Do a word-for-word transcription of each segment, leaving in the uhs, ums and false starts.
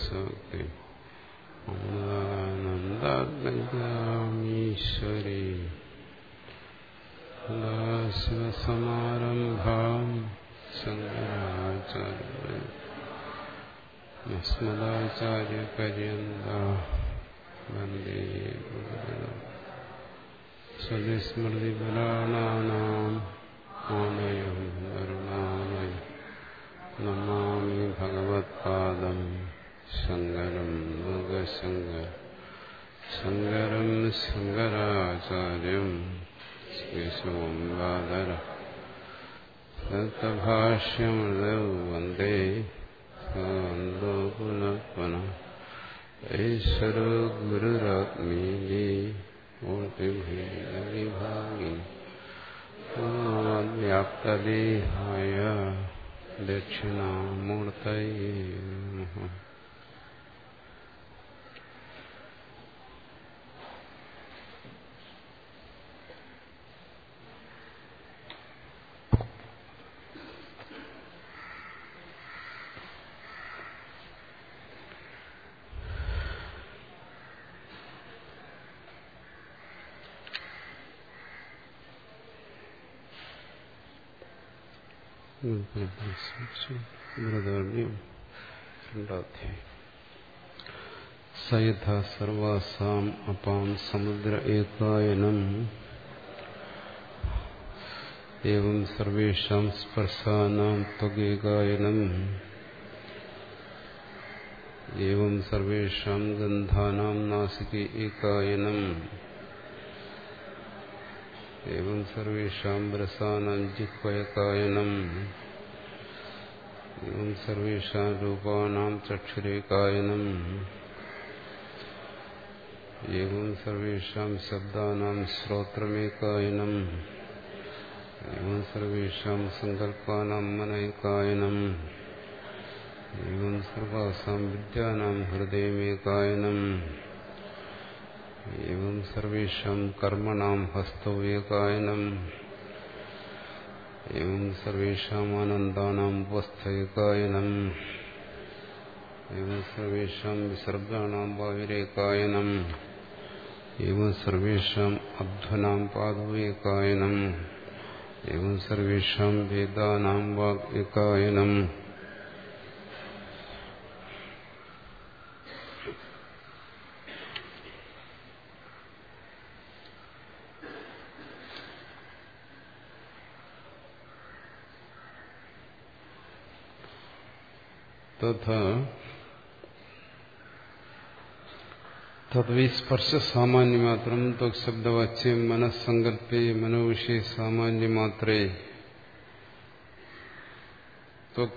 ശക്തി അമൃതാനന്ദാത്മീശ്വരി ശിവസമാരംഭാം ശങ്കരാചാര്യ അസ്മദാചാര്യപര്യന്താ വന്ദേ ഗുരുദേവം സ്വസ്മൃതിപുരാണാനാം ആലയം കരുണാലയം നമാമി ഭഗവത്പാദം ശങ്കരം ലോകശങ്കരം ശങ്കരം ശങ്കരാചാര്യം ശ്രീശും വാദര സത്തഭാഷ്യമൃതൗ വന്ദേ സന്തോ പുനഃ പുനഃ ഈശ്വരോ ഗുരുരാത്മീ മൂർത്തിഭേദവിഭാഗി വ്യാപ്തദേഹായ ദക്ഷിണാമൂർത്തയേ നമഃ. സയഥ സർവാസാം അപാം സമുദ്ര ഏകായനം ഏവം സർവേഷാം സ്പർശാനാം ത്വഗേകായനം ഏവം സർവേഷാം ഗന്ധാനാം നാസികേ ഏകായനം ഏവം സർവേഷാം രസാനാം ജിഹ്വൈകായനം ഏവം സർവേഷാം രൂപാനാം ചക്ഷുരേകായനം ഏവം സർവേഷാം ശബ്ദാനാം ശ്രോത്രമേകായനം ഏവം സർവേഷാം സങ്കല്പാനാം മനൈകായനം ഏവം സർവാസാം വിദ്യാനാം ഹൃദയമേകായനം ഏവം സർവേഷാം കർമ്മണാം ഹസ്തൗ ഏകായനം ഏവം സർവേഷാം ആനന്ദാനാം ഉപസ്ഥൈകായനം ഏവം സർവേഷാം വിസർഗാണാം വായുരേകായനം ഏവം സർവേഷാം അധ്വനാം പാദൗ ഏകായനം ഏവം സർവേഷാം വേദാനാം വാഗ് ഏകായനം തദ്വിസ്പർശ സാമാന്യമാത്രം ത്വക്ശബ്ദവാച്യം മനസ്സങ്കല്പേ മനോവിഷയ സാമാന്യമാത്രേ ത്വക്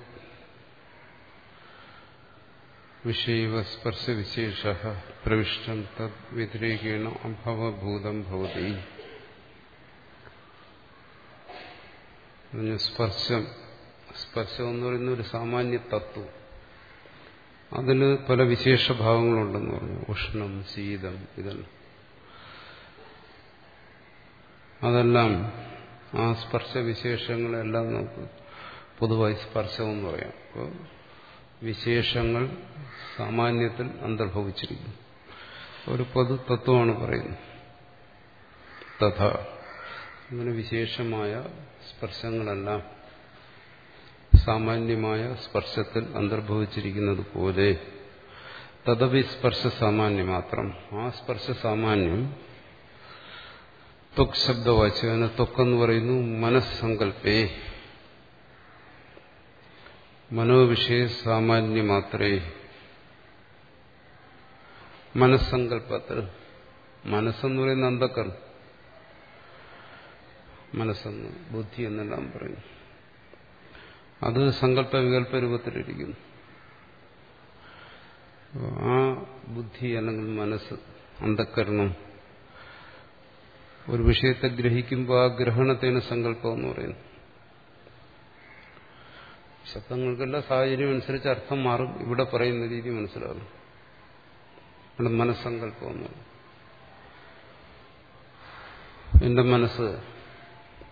വിഷയവ സ്പർശവിശേഷഃ പ്രവിഷ്ടം തദ് വ്യതിരേകേണ അഭവഭൂതം ഭവതി. സ്പർശം സ്പർശം എന്ന് പറയുന്ന ഒരു സാമാന്യ തത്വം, അതിന് പല വിശേഷഭാവങ്ങളുണ്ടെന്ന് പറഞ്ഞു. ഉഷ്ണം, ശീതം, ഇതെല്ലാം അതെല്ലാം ആ സ്പർശവിശേഷങ്ങളെല്ലാം നമുക്ക് പൊതുവായി സ്പർശമെന്ന് പറയാം. അപ്പോൾ വിശേഷങ്ങൾ സാമാന്യത്തിൽ അന്തർഭവിച്ചിരിക്കുന്നു. ഒരു പൊതു തത്വമാണ് പറയുന്നത്. തഥാ അങ്ങനെ വിശേഷമായ സ്പർശങ്ങളെല്ലാം സാമാന്യമായ സ്പർശത്തിൽ അന്തർഭവിച്ചിരിക്കുന്നത് പോലെ തദവി സ്പർശ സാമാന്യം മാത്രം, ആ സ്പർശ സാമാന്യം ത്വക് ശബ്ദവാച്യം, അതിനെ ത്വക്കെന്ന് പറയുന്നു മനസ്സങ്കല്പേ മനോവിഷയ സാമാന്യമാത്രേ. മനസ്സങ്കല്പത്തിൽ, മനസ്സെന്ന് പറയുന്ന അന്ധക്കരണം, മനസ്സെന്ന് ബുദ്ധി എന്നെല്ലാം പറയുന്നു. അത് സങ്കല്പ വികല്പ രൂപത്തിലിരിക്കുന്നു. ആ ബുദ്ധി അല്ലെങ്കിൽ മനസ്സ്, അന്ധക്കരണം ഒരു വിഷയത്തെ ഗ്രഹിക്കുമ്പോൾ ആ ഗ്രഹണത്തിന് സങ്കല്പം എന്ന് പറയുന്നു. ശബ്ദങ്ങൾക്കെല്ലാം സാഹചര്യം അനുസരിച്ച് അർത്ഥം മാറും. ഇവിടെ പറയുന്ന രീതി മനസ്സിലാകും. ഇവിടെ മനസ്സങ്കല്പം എന്ന് പറയും. എന്റെ മനസ്സ്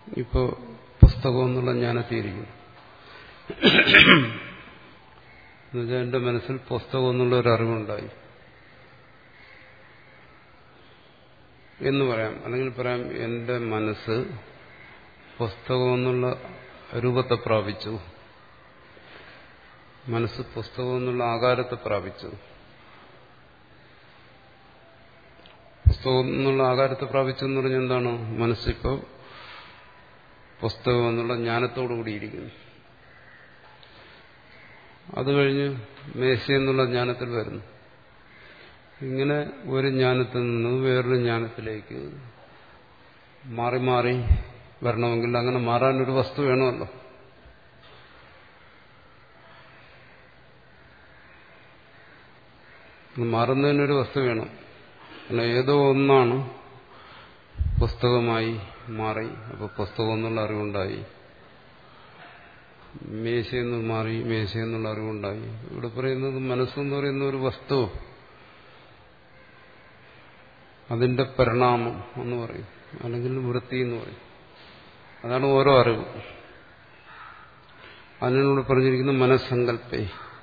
ഇപ്പോൾ പുസ്തകം എന്നുള്ള ജ്ഞാനത്തിയിരിക്കുന്നു. എന്നുവെച്ചാൽ എന്റെ മനസ്സിൽ പുസ്തകം എന്നുള്ള ഒരു അറിവുണ്ടായി എന്ന് പറയാം. അല്ലെങ്കിൽ പറയാം എന്റെ മനസ്സ് പുസ്തകം എന്നുള്ള രൂപത്തെ പ്രാപിച്ചു, മനസ്സ് പുസ്തകം എന്നുള്ള ആകാരത്തെ പ്രാപിച്ചു. പുസ്തകം എന്നുള്ള ആകാരത്തെ പ്രാപിച്ചു എന്ന് പറഞ്ഞാൽ എന്താണ്? മനസ്സിപ്പോൾ പുസ്തകം എന്നുള്ള ജ്ഞാനത്തോടു കൂടിയിരിക്കുന്നു. അത് കഴിഞ്ഞ് മേശ എന്നുള്ള ജ്ഞാനത്തിൽ വരുന്നു. ഇങ്ങനെ ഒരു ജ്ഞാനത്തിൽ നിന്ന് വേറൊരു ജ്ഞാനത്തിലേക്ക് മാറി മാറി വരണമെങ്കിൽ അങ്ങനെ മാറാനൊരു വസ്തു വേണമല്ലോ. മാറുന്നതിനൊരു വസ്തു വേണം. അല്ല ഏതോ ഒന്നാണ് പുസ്തകമായി മാറി, അപ്പോൾ പുസ്തകം എന്നുള്ള അറിവുണ്ടായി. മേശയെന്ന് മാറി, മേശയെന്നുള്ള അറിവുണ്ടായി. ഇവിടെ പറയുന്നത് മനസ്സെന്ന് പറയുന്ന ഒരു വസ്തു, അതിന്റെ പരിണാമം എന്ന് പറയും, അല്ലെങ്കിൽ വൃത്തി എന്ന് പറയും. അതാണ് ഓരോ അറിവ്. അതിനോട് പറഞ്ഞിരിക്കുന്ന മനസ്സങ്കല്പേ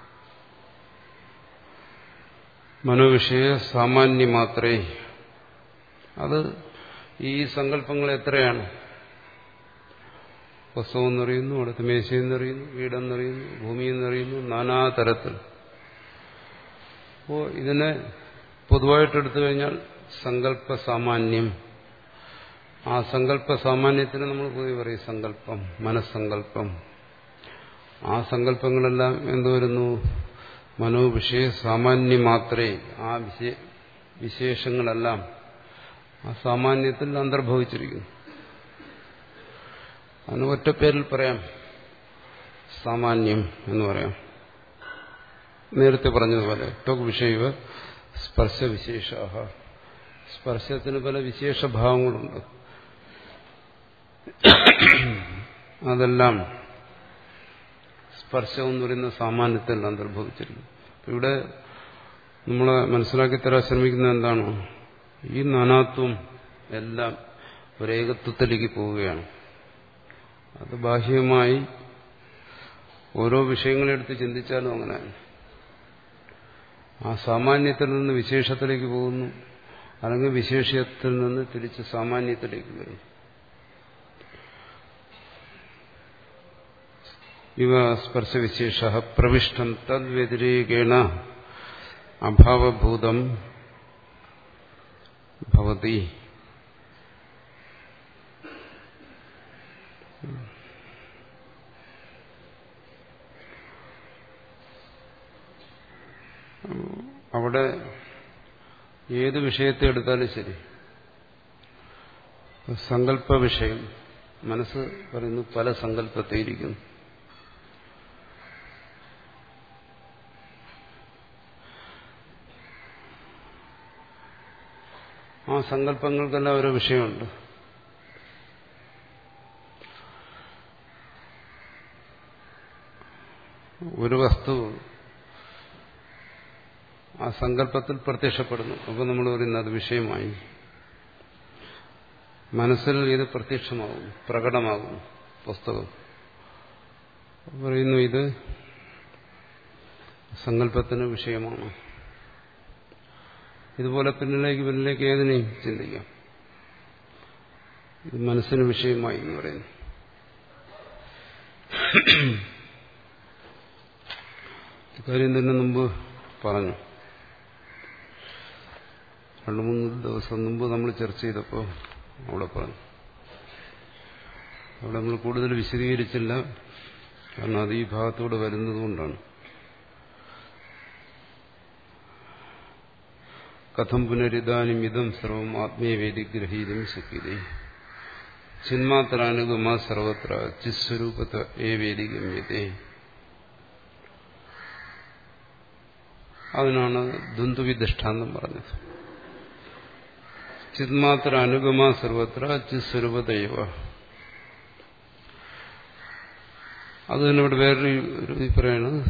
മനോവിഷയ സാമാന്യ മാത്രേ. അത് ഈ സങ്കല്പങ്ങൾ എത്രയാണ്? പുസ്തകം എന്നറിയുന്നു, അടുത്ത മേശയെന്നറിയുന്നു, വീടെന്നറിയുന്നു, ഭൂമിയെന്നറിയുന്നു, നാനാതരത്തിൽ. അപ്പോൾ ഇതിനെ പൊതുവായിട്ടെടുത്തു കഴിഞ്ഞാൽ സങ്കല്പ സാമാന്യം. ആ സങ്കല്പ സാമാന്യത്തിന് നമ്മൾ പൊതുവെ പറയും സങ്കല്പം, മനസ്സങ്കല്പം. ആ സങ്കല്പങ്ങളെല്ലാം എന്തു വരുന്നു? മനോവിഷയ സാമാന്യം മാത്രേ. ആ വിശേഷങ്ങളെല്ലാം ആ സാമാന്യത്തിൽ അന്തർഭവിച്ചിരിക്കുന്നു. അതിന് ഒറ്റ പേരിൽ പറയാം, സാമാന്യം എന്ന് പറയാം. നേരത്തെ പറഞ്ഞതുപോലെ ത്വക് വിഷയവ സ്പർശവിശേഷ. സ്പർശത്തിന് പല വിശേഷഭാവങ്ങളുണ്ട്. അതെല്ലാം സ്പർശം എന്ന് പറയുന്ന സാമാന്യത്തിൽ അന്തർഭവിച്ചിരിക്കുന്നു. ഇവിടെ നമ്മളെ മനസ്സിലാക്കി തരാൻ ശ്രമിക്കുന്നത് എന്താണ്? ഈ നാനാത്വം എല്ലാം ഒരേകത്വത്തിലേക്ക് പോവുകയാണ്. അത് ബാഹ്യമായി ഓരോ വിഷയങ്ങളെടുത്ത് ചിന്തിച്ചാലും അങ്ങനെ ആ സാമാന്യത്തിൽ നിന്ന് വിശേഷത്തിലേക്ക് പോകുന്നു, അല്ലെങ്കിൽ വിശേഷത്തിൽ നിന്ന് തിരിച്ച് സാമാന്യത്തിലേക്ക് വരുന്നു. ഇവ സ്പർശവിശേഷ പ്രവിഷ്ടം തദ്വ്യതിരേകേണ അഭാവഭൂതം ഭവതി. അവിടെ ഏത് വിഷയത്തെ എടുത്താലും ശരി, സങ്കല്പ വിഷയം, മനസ്സ് പറയുന്നു പല സങ്കല്പത്തെ ഇരിക്കുന്നു. ആ സങ്കല്പങ്ങൾക്കെല്ലാം ഓരോ വിഷയമുണ്ട്. ഒരു വസ്തു ആ സങ്കല്പത്തിൽ പ്രത്യക്ഷപ്പെടുന്നു. അപ്പോൾ നമ്മൾ പറയുന്നത് അത് വിഷയമായി. മനസ്സിൽ ഇത് പ്രത്യക്ഷമാകും, പ്രകടമാകും. പുസ്തകം പറയുന്നു ഇത് സങ്കല്പത്തിന് വിഷയമാണ്. ഇതുപോലെ പിന്നിലേക്ക് പിന്നിലേക്ക് ഏതിനെയും ചിന്തിക്കാം. ഇത് മനസ്സിന് വിഷയമായി എന്ന് പറയുന്നു. കാര്യം തന്നെ മുമ്പ് പറഞ്ഞു. രണ്ടു മൂന്ന് ദിവസം മുമ്പ് നമ്മൾ ചർച്ച ചെയ്തപ്പോൾ അവിടെ പറഞ്ഞു. അവിടെ നമ്മൾ കൂടുതൽ വിശദീകരിച്ചില്ല, കാരണം അത് ഈ ഭാഗത്തൂടെ വരുന്നതുകൊണ്ടാണ്. കഥം പുനരിതാനും ഇതം സർവം ആത്മീയവേദി ഗ്രഹീതും ശക്യതേ ചിന്മാത്രാനുഗമ സർവത്ര ചിസ്വരൂപത ഏവേദി ഗമ്യതേ. അതിനാണ് ദ്വന്ദ്വി ദൃഷ്ടാന്തം പറഞ്ഞത്. ചിന്മാത്ര അനുഗമ സർവത്ര ചിസ്വരൂപതൈവ. അത് തന്നെ ഇവിടെ വേറൊരു രീതി പറയണത്,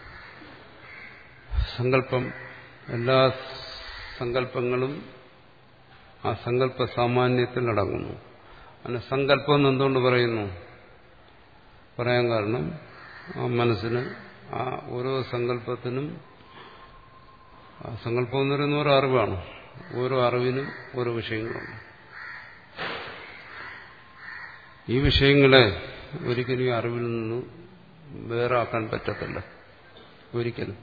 സങ്കല്പം, എല്ലാ സങ്കല്പങ്ങളും ആ സങ്കല്പ സാമാന്യത്തിൽ അടങ്ങുന്നു. അങ്ങനെ സങ്കല്പം എന്ന് എന്തുകൊണ്ട് പറയുന്നു? പറയാൻ കാരണം ആ മനസ്സിന് ആ ഓരോ സങ്കല്പത്തിനും, സങ്കല്പം എന്ന് പറയുന്ന ഓരോ അറിവാണ്, ഓരോ അറിവിനും ഓരോ വിഷയങ്ങളുണ്ട്. ഈ വിഷയങ്ങളെ ഒരിക്കലും ഈ അറിവിൽ നിന്ന് വേറെ ആക്കാൻ പറ്റത്തില്ല, ഒരിക്കലും.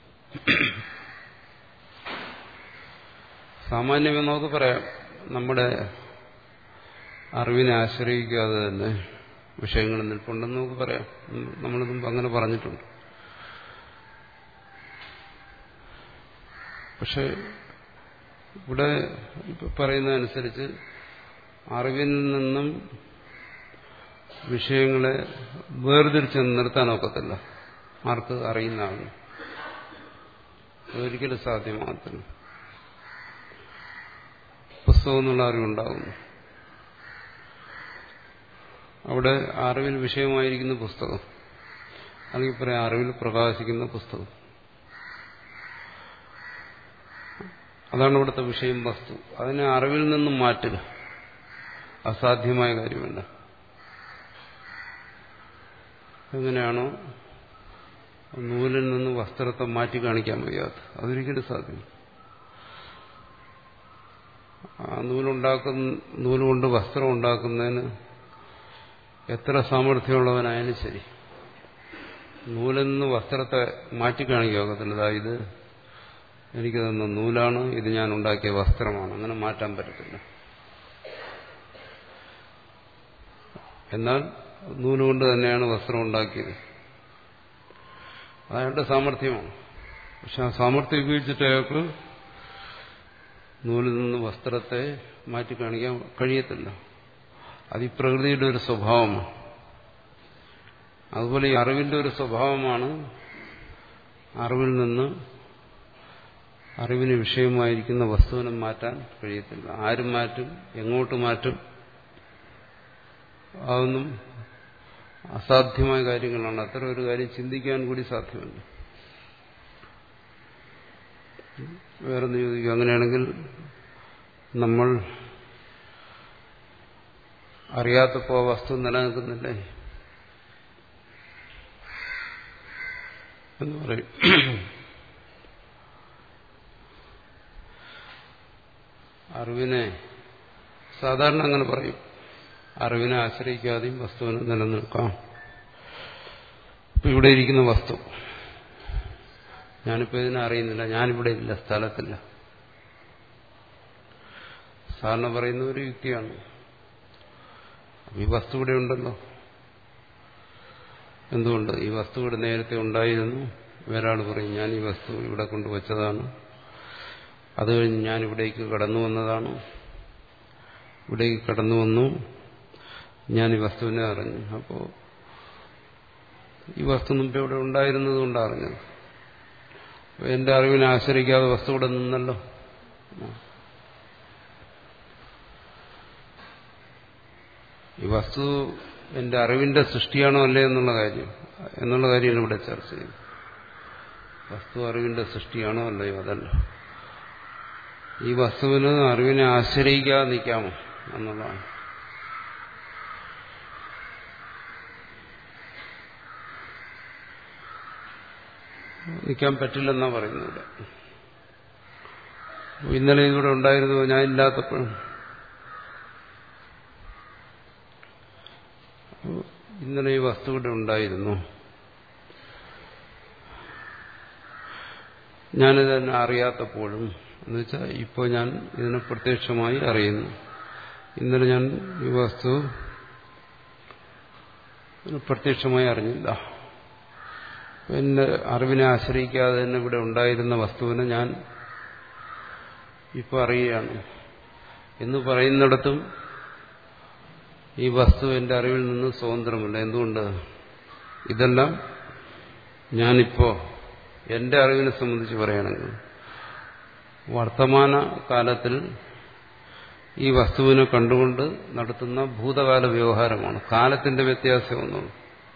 സാമാന്യമായി നമുക്ക് പറയാം, നമ്മുടെ അറിവിനെ ആശ്രയിക്കാതെ തന്നെ വിഷയങ്ങൾ നിൽപ്പുണ്ടെന്ന് നമുക്ക് പറയാം. നമ്മളിതും അങ്ങനെ പറഞ്ഞിട്ടുണ്ട്. പക്ഷെ ഇവിടെ പറയുന്നതനുസരിച്ച് അറിവിൽ നിന്നും വിഷയങ്ങളെ വേർതിരിച്ച് നിർത്താനൊക്കത്തില്ല. ആർക്ക്? അറിയുന്ന ആളിന്. അതൊരിക്കലും സാധ്യമാകത്തില്ല. പുസ്തകം എന്നുള്ള അറിവുണ്ടാകുന്നു. അവിടെ അറിവിൽ വിഷയമായിരിക്കുന്ന പുസ്തകം, അല്ലെങ്കിൽ പറയാം അറിവിൽ പ്രകാശിക്കുന്ന പുസ്തകം, അതാണ് ഇവിടുത്തെ വിഷയം, വസ്തു. അതിനെ അറിവിൽ നിന്നും മാറ്റുക അസാധ്യമായ കാര്യമല്ല. എങ്ങനെയാണോ നൂലിൽ നിന്ന് വസ്ത്രത്തെ മാറ്റി കാണിക്കാൻ വയ്യാത്ത, അതൊരിക്കലും സാധ്യമല്ല. ആ നൂലുണ്ടാക്കുന്ന നൂലുകൊണ്ട് വസ്ത്രം ഉണ്ടാക്കുന്നതിന് എത്ര സാമർഥ്യമുള്ളവനായാലും ശരി, നൂലിൽ നിന്ന് വസ്ത്രത്തെ മാറ്റി കാണിക്കാക്കത്തില്ല. അതായത് എനിക്ക് തന്ന നൂലാണ്, ഇത് ഞാൻ ഉണ്ടാക്കിയ വസ്ത്രമാണ്, അങ്ങനെ മാറ്റാൻ പറ്റത്തില്ല. എന്നാൽ നൂലുകൊണ്ട് തന്നെയാണ് വസ്ത്രം ഉണ്ടാക്കിയത്. അതയാളുടെ സാമർഥ്യമാണ്. പക്ഷെ ആ സാമർഥ്യം ഉപയോഗിച്ചിട്ട് അയാൾക്ക് നൂലിൽ നിന്ന് വസ്ത്രത്തെ മാറ്റി കാണിക്കാൻ കഴിയത്തില്ല. അത് ഈ പ്രകൃതിയുടെ ഒരു സ്വഭാവമാണ്. അതുപോലെ ഈ അറിവിന്റെ ഒരു സ്വഭാവമാണ്, അറിവിൽ നിന്ന് അറിവിന് വിഷയമായിരിക്കുന്ന വസ്തുവിനെ മാറ്റാൻ കഴിയത്തില്ല. ആരും മാറ്റും, എങ്ങോട്ട് മാറ്റും, അതൊന്നും അസാധ്യമായ കാര്യങ്ങളാണ്. അത്തരം ഒരു കാര്യം ചിന്തിക്കാൻ കൂടി സാധ്യമല്ല. വേറൊന്ന് ചോദിക്കും, അങ്ങനെയാണെങ്കിൽ നമ്മൾ അറിയാത്തപ്പോ വസ്തു നിലനിൽക്കുന്നില്ലേ എന്ന് പറയും. അറിവിനെ സാധാരണ അങ്ങനെ പറയും, അറിവിനെ ആശ്രയിക്കാതെയും വസ്തുവിനെ നിലനിൽക്കാം. ഇപ്പൊ ഇവിടെ ഇരിക്കുന്ന വസ്തു, ഞാനിപ്പോ ഇതിനെ അറിയുന്നില്ല, ഞാനിവിടെ ഇല്ല, സ്ഥലത്തില്ല. സാധാരണ പറയുന്ന ഒരു യുക്തിയാണ്. ഈ വസ്തു ഇവിടെ ഉണ്ടല്ലോ. എന്തുകൊണ്ട്? ഈ വസ്തു ഇവിടെ നേരത്തെ ഉണ്ടായിരുന്നു. വേറൊരാൾ പറയും, ഞാൻ ഈ വസ്തു ഇവിടെ കൊണ്ടുവച്ചതാണ്, അത് കഴിഞ്ഞ് ഞാൻ ഇവിടേക്ക് കടന്നു വന്നതാണ്, ഇവിടേക്ക് കടന്നു വന്നു, ഞാൻ ഈ വസ്തുവിനെ അറിഞ്ഞു. അപ്പോ ഈ വസ്തു മുമ്പ് ഇവിടെ ഉണ്ടായിരുന്നത് കൊണ്ടാണ് അറിഞ്ഞത്. എന്റെ അറിവിനെ ആശ്രയിക്കാതെ വസ്തു ഇവിടെ നിന്നല്ലോ. ഈ വസ്തു എന്റെ അറിവിന്റെ സൃഷ്ടിയാണോ അല്ലേ എന്നുള്ള കാര്യം എന്നുള്ള കാര്യമാണ് ഇവിടെ ചർച്ച ചെയ്യുന്നത്. വസ്തു അറിവിന്റെ സൃഷ്ടിയാണോ അല്ലയോ? അതല്ല. ഈ വസ്തുവിന് അറിവിനെ ആശ്രയിക്കാതെ നിൽക്കാമോ എന്നുള്ളതാണ്. നിൽക്കാൻ പറ്റില്ലെന്നാ പറയുന്നത് ഇവിടെ. ഇന്നലെ ഇവിടെ ഉണ്ടായിരുന്നു, ഞാൻ ഇല്ലാത്തപ്പോഴും. ഇന്നലെ ഈ വസ്തു ഇവിടെ ഉണ്ടായിരുന്നു, ഞാനിതന്നെ അറിയാത്തപ്പോഴും, എന്നുവെച്ചാൽ ഇപ്പോൾ ഞാൻ ഇതിനെ പ്രത്യക്ഷമായി അറിയുന്നു. ഇന്നലെ ഞാൻ ഈ വസ്തു പ്രത്യക്ഷമായി അറിഞ്ഞില്ല. എന്റെ അറിവിനെ ആശ്രയിക്കാതെ തന്നെ ഇവിടെ ഉണ്ടായിരുന്ന വസ്തുവിനെ ഞാൻ ഇപ്പോൾ അറിയുകയാണ് എന്ന് പറയുന്നിടത്തും ഈ വസ്തു എന്റെ അറിവിൽ നിന്ന് സ്വതന്ത്രമല്ല. എന്തുകൊണ്ട്? ഇതെല്ലാം ഞാനിപ്പോ എന്റെ അറിവിനെ സംബന്ധിച്ച് പറയുകയാണെങ്കിൽ വർത്തമാന കാലത്തിൽ ഈ വസ്തുവിനെ കണ്ടുകൊണ്ട് നടത്തുന്ന ഭൂതകാല വ്യവഹാരമാണ്. കാലത്തിന്റെ വ്യത്യാസമൊന്നുള്ളൂ.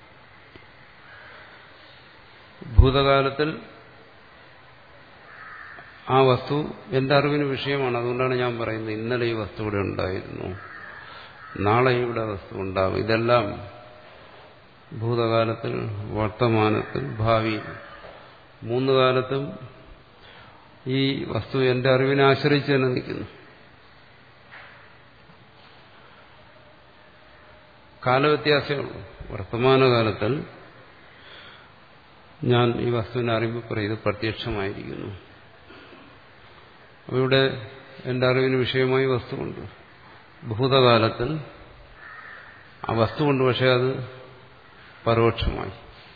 ഭൂതകാലത്തിൽ ആ വസ്തു എന്റെ അറിവിന് വിഷയമാണ്. അതുകൊണ്ടാണ് ഞാൻ പറയുന്നത് ഇന്നലെ ഈ വസ്തു ഇവിടെ ഉണ്ടായിരുന്നു, നാളെ ഇവിടെ വസ്തു ഉണ്ടാകും. ഇതെല്ലാം ഭൂതകാലത്തിൽ, വർത്തമാനത്തിൽ, ഭാവിയിൽ. മൂന്ന് കാലത്തും ഈ വസ്തു എന്റെ അറിവിനെ ആശ്രയിച്ച് തന്നെ നിൽക്കുന്നു. കാലവ്യത്യാസമേ ഉള്ളൂ. വർത്തമാനകാലത്തിൽ ഞാൻ ഈ വസ്തുവിനെ അറിയുമ്പോൾ പറയും ഇത് പ്രത്യക്ഷമായിരിക്കുന്നു. ഇവിടെ എന്റെ അറിവിന് വിഷയമായി വസ്തുവുണ്ട്. ഭൂതകാലത്തിൽ ആ വസ്തുവുണ്ട്, പക്ഷെ അത് പരോക്ഷമായി.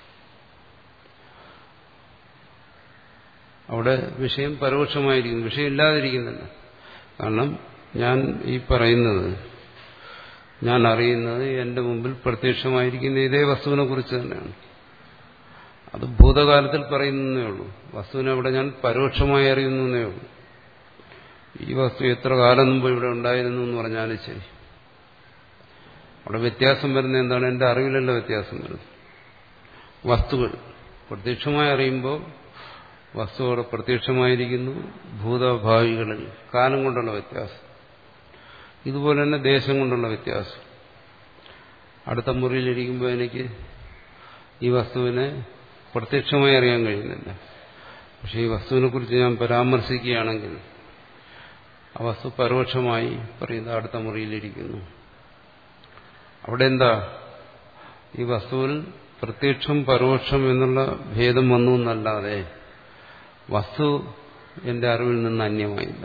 അവിടെ വിഷയം പരോക്ഷമായിരിക്കുന്നു, വിഷയം ഇല്ലാതിരിക്കുന്നില്ല. കാരണം ഞാൻ ഈ പറയുന്നത്, ഞാൻ അറിയുന്നത് എന്റെ മുമ്പിൽ പ്രത്യക്ഷമായിരിക്കുന്ന ഇതേ വസ്തുവിനെ കുറിച്ച് തന്നെയാണ്. അത് ഭൂതകാലത്തിൽ പറയുന്നേ ഉള്ളൂ. വസ്തുവിനെ അവിടെ ഞാൻ പരോക്ഷമായി അറിയുന്നേ ഉള്ളൂ. ഈ വസ്തു എത്ര കാലം മുമ്പ് ഇവിടെ ഉണ്ടായിരുന്നു എന്ന് പറഞ്ഞാലും ശരി, അവിടെ വ്യത്യാസം വരുന്നത് എന്താണ്? എന്റെ അറിവിലല്ല വ്യത്യാസം വരുന്നത്. വസ്തുക്കൾ പ്രത്യക്ഷമായി അറിയുമ്പോൾ വസ്തു അവിടെ പ്രത്യക്ഷമായിരിക്കുന്നു. ഭൂതഭാവികളിൽ കാലം കൊണ്ടുള്ള വ്യത്യാസം, ഇതുപോലെ തന്നെ ദേശം കൊണ്ടുള്ള വ്യത്യാസം. അടുത്ത മുറിയിലിരിക്കുമ്പോൾ എനിക്ക് ഈ വസ്തുവിനെ പ്രത്യക്ഷമായി അറിയാൻ കഴിയുന്നില്ല. പക്ഷെ ഈ വസ്തുവിനെ കുറിച്ച് ഞാൻ പരാമർശിക്കുകയാണെങ്കിൽ ആ വസ്തു പരോക്ഷമായി പറയുന്നത് അടുത്ത മുറിയിലിരിക്കുന്നു. അവിടെ എന്താ? ഈ വസ്തുവിൽ പ്രത്യക്ഷം പരോക്ഷം എന്നുള്ള ഭേദം വന്നു എന്നല്ലാതെ വസ്തു എന്റെ അറിവിൽ നിന്ന് അന്യമായില്ല.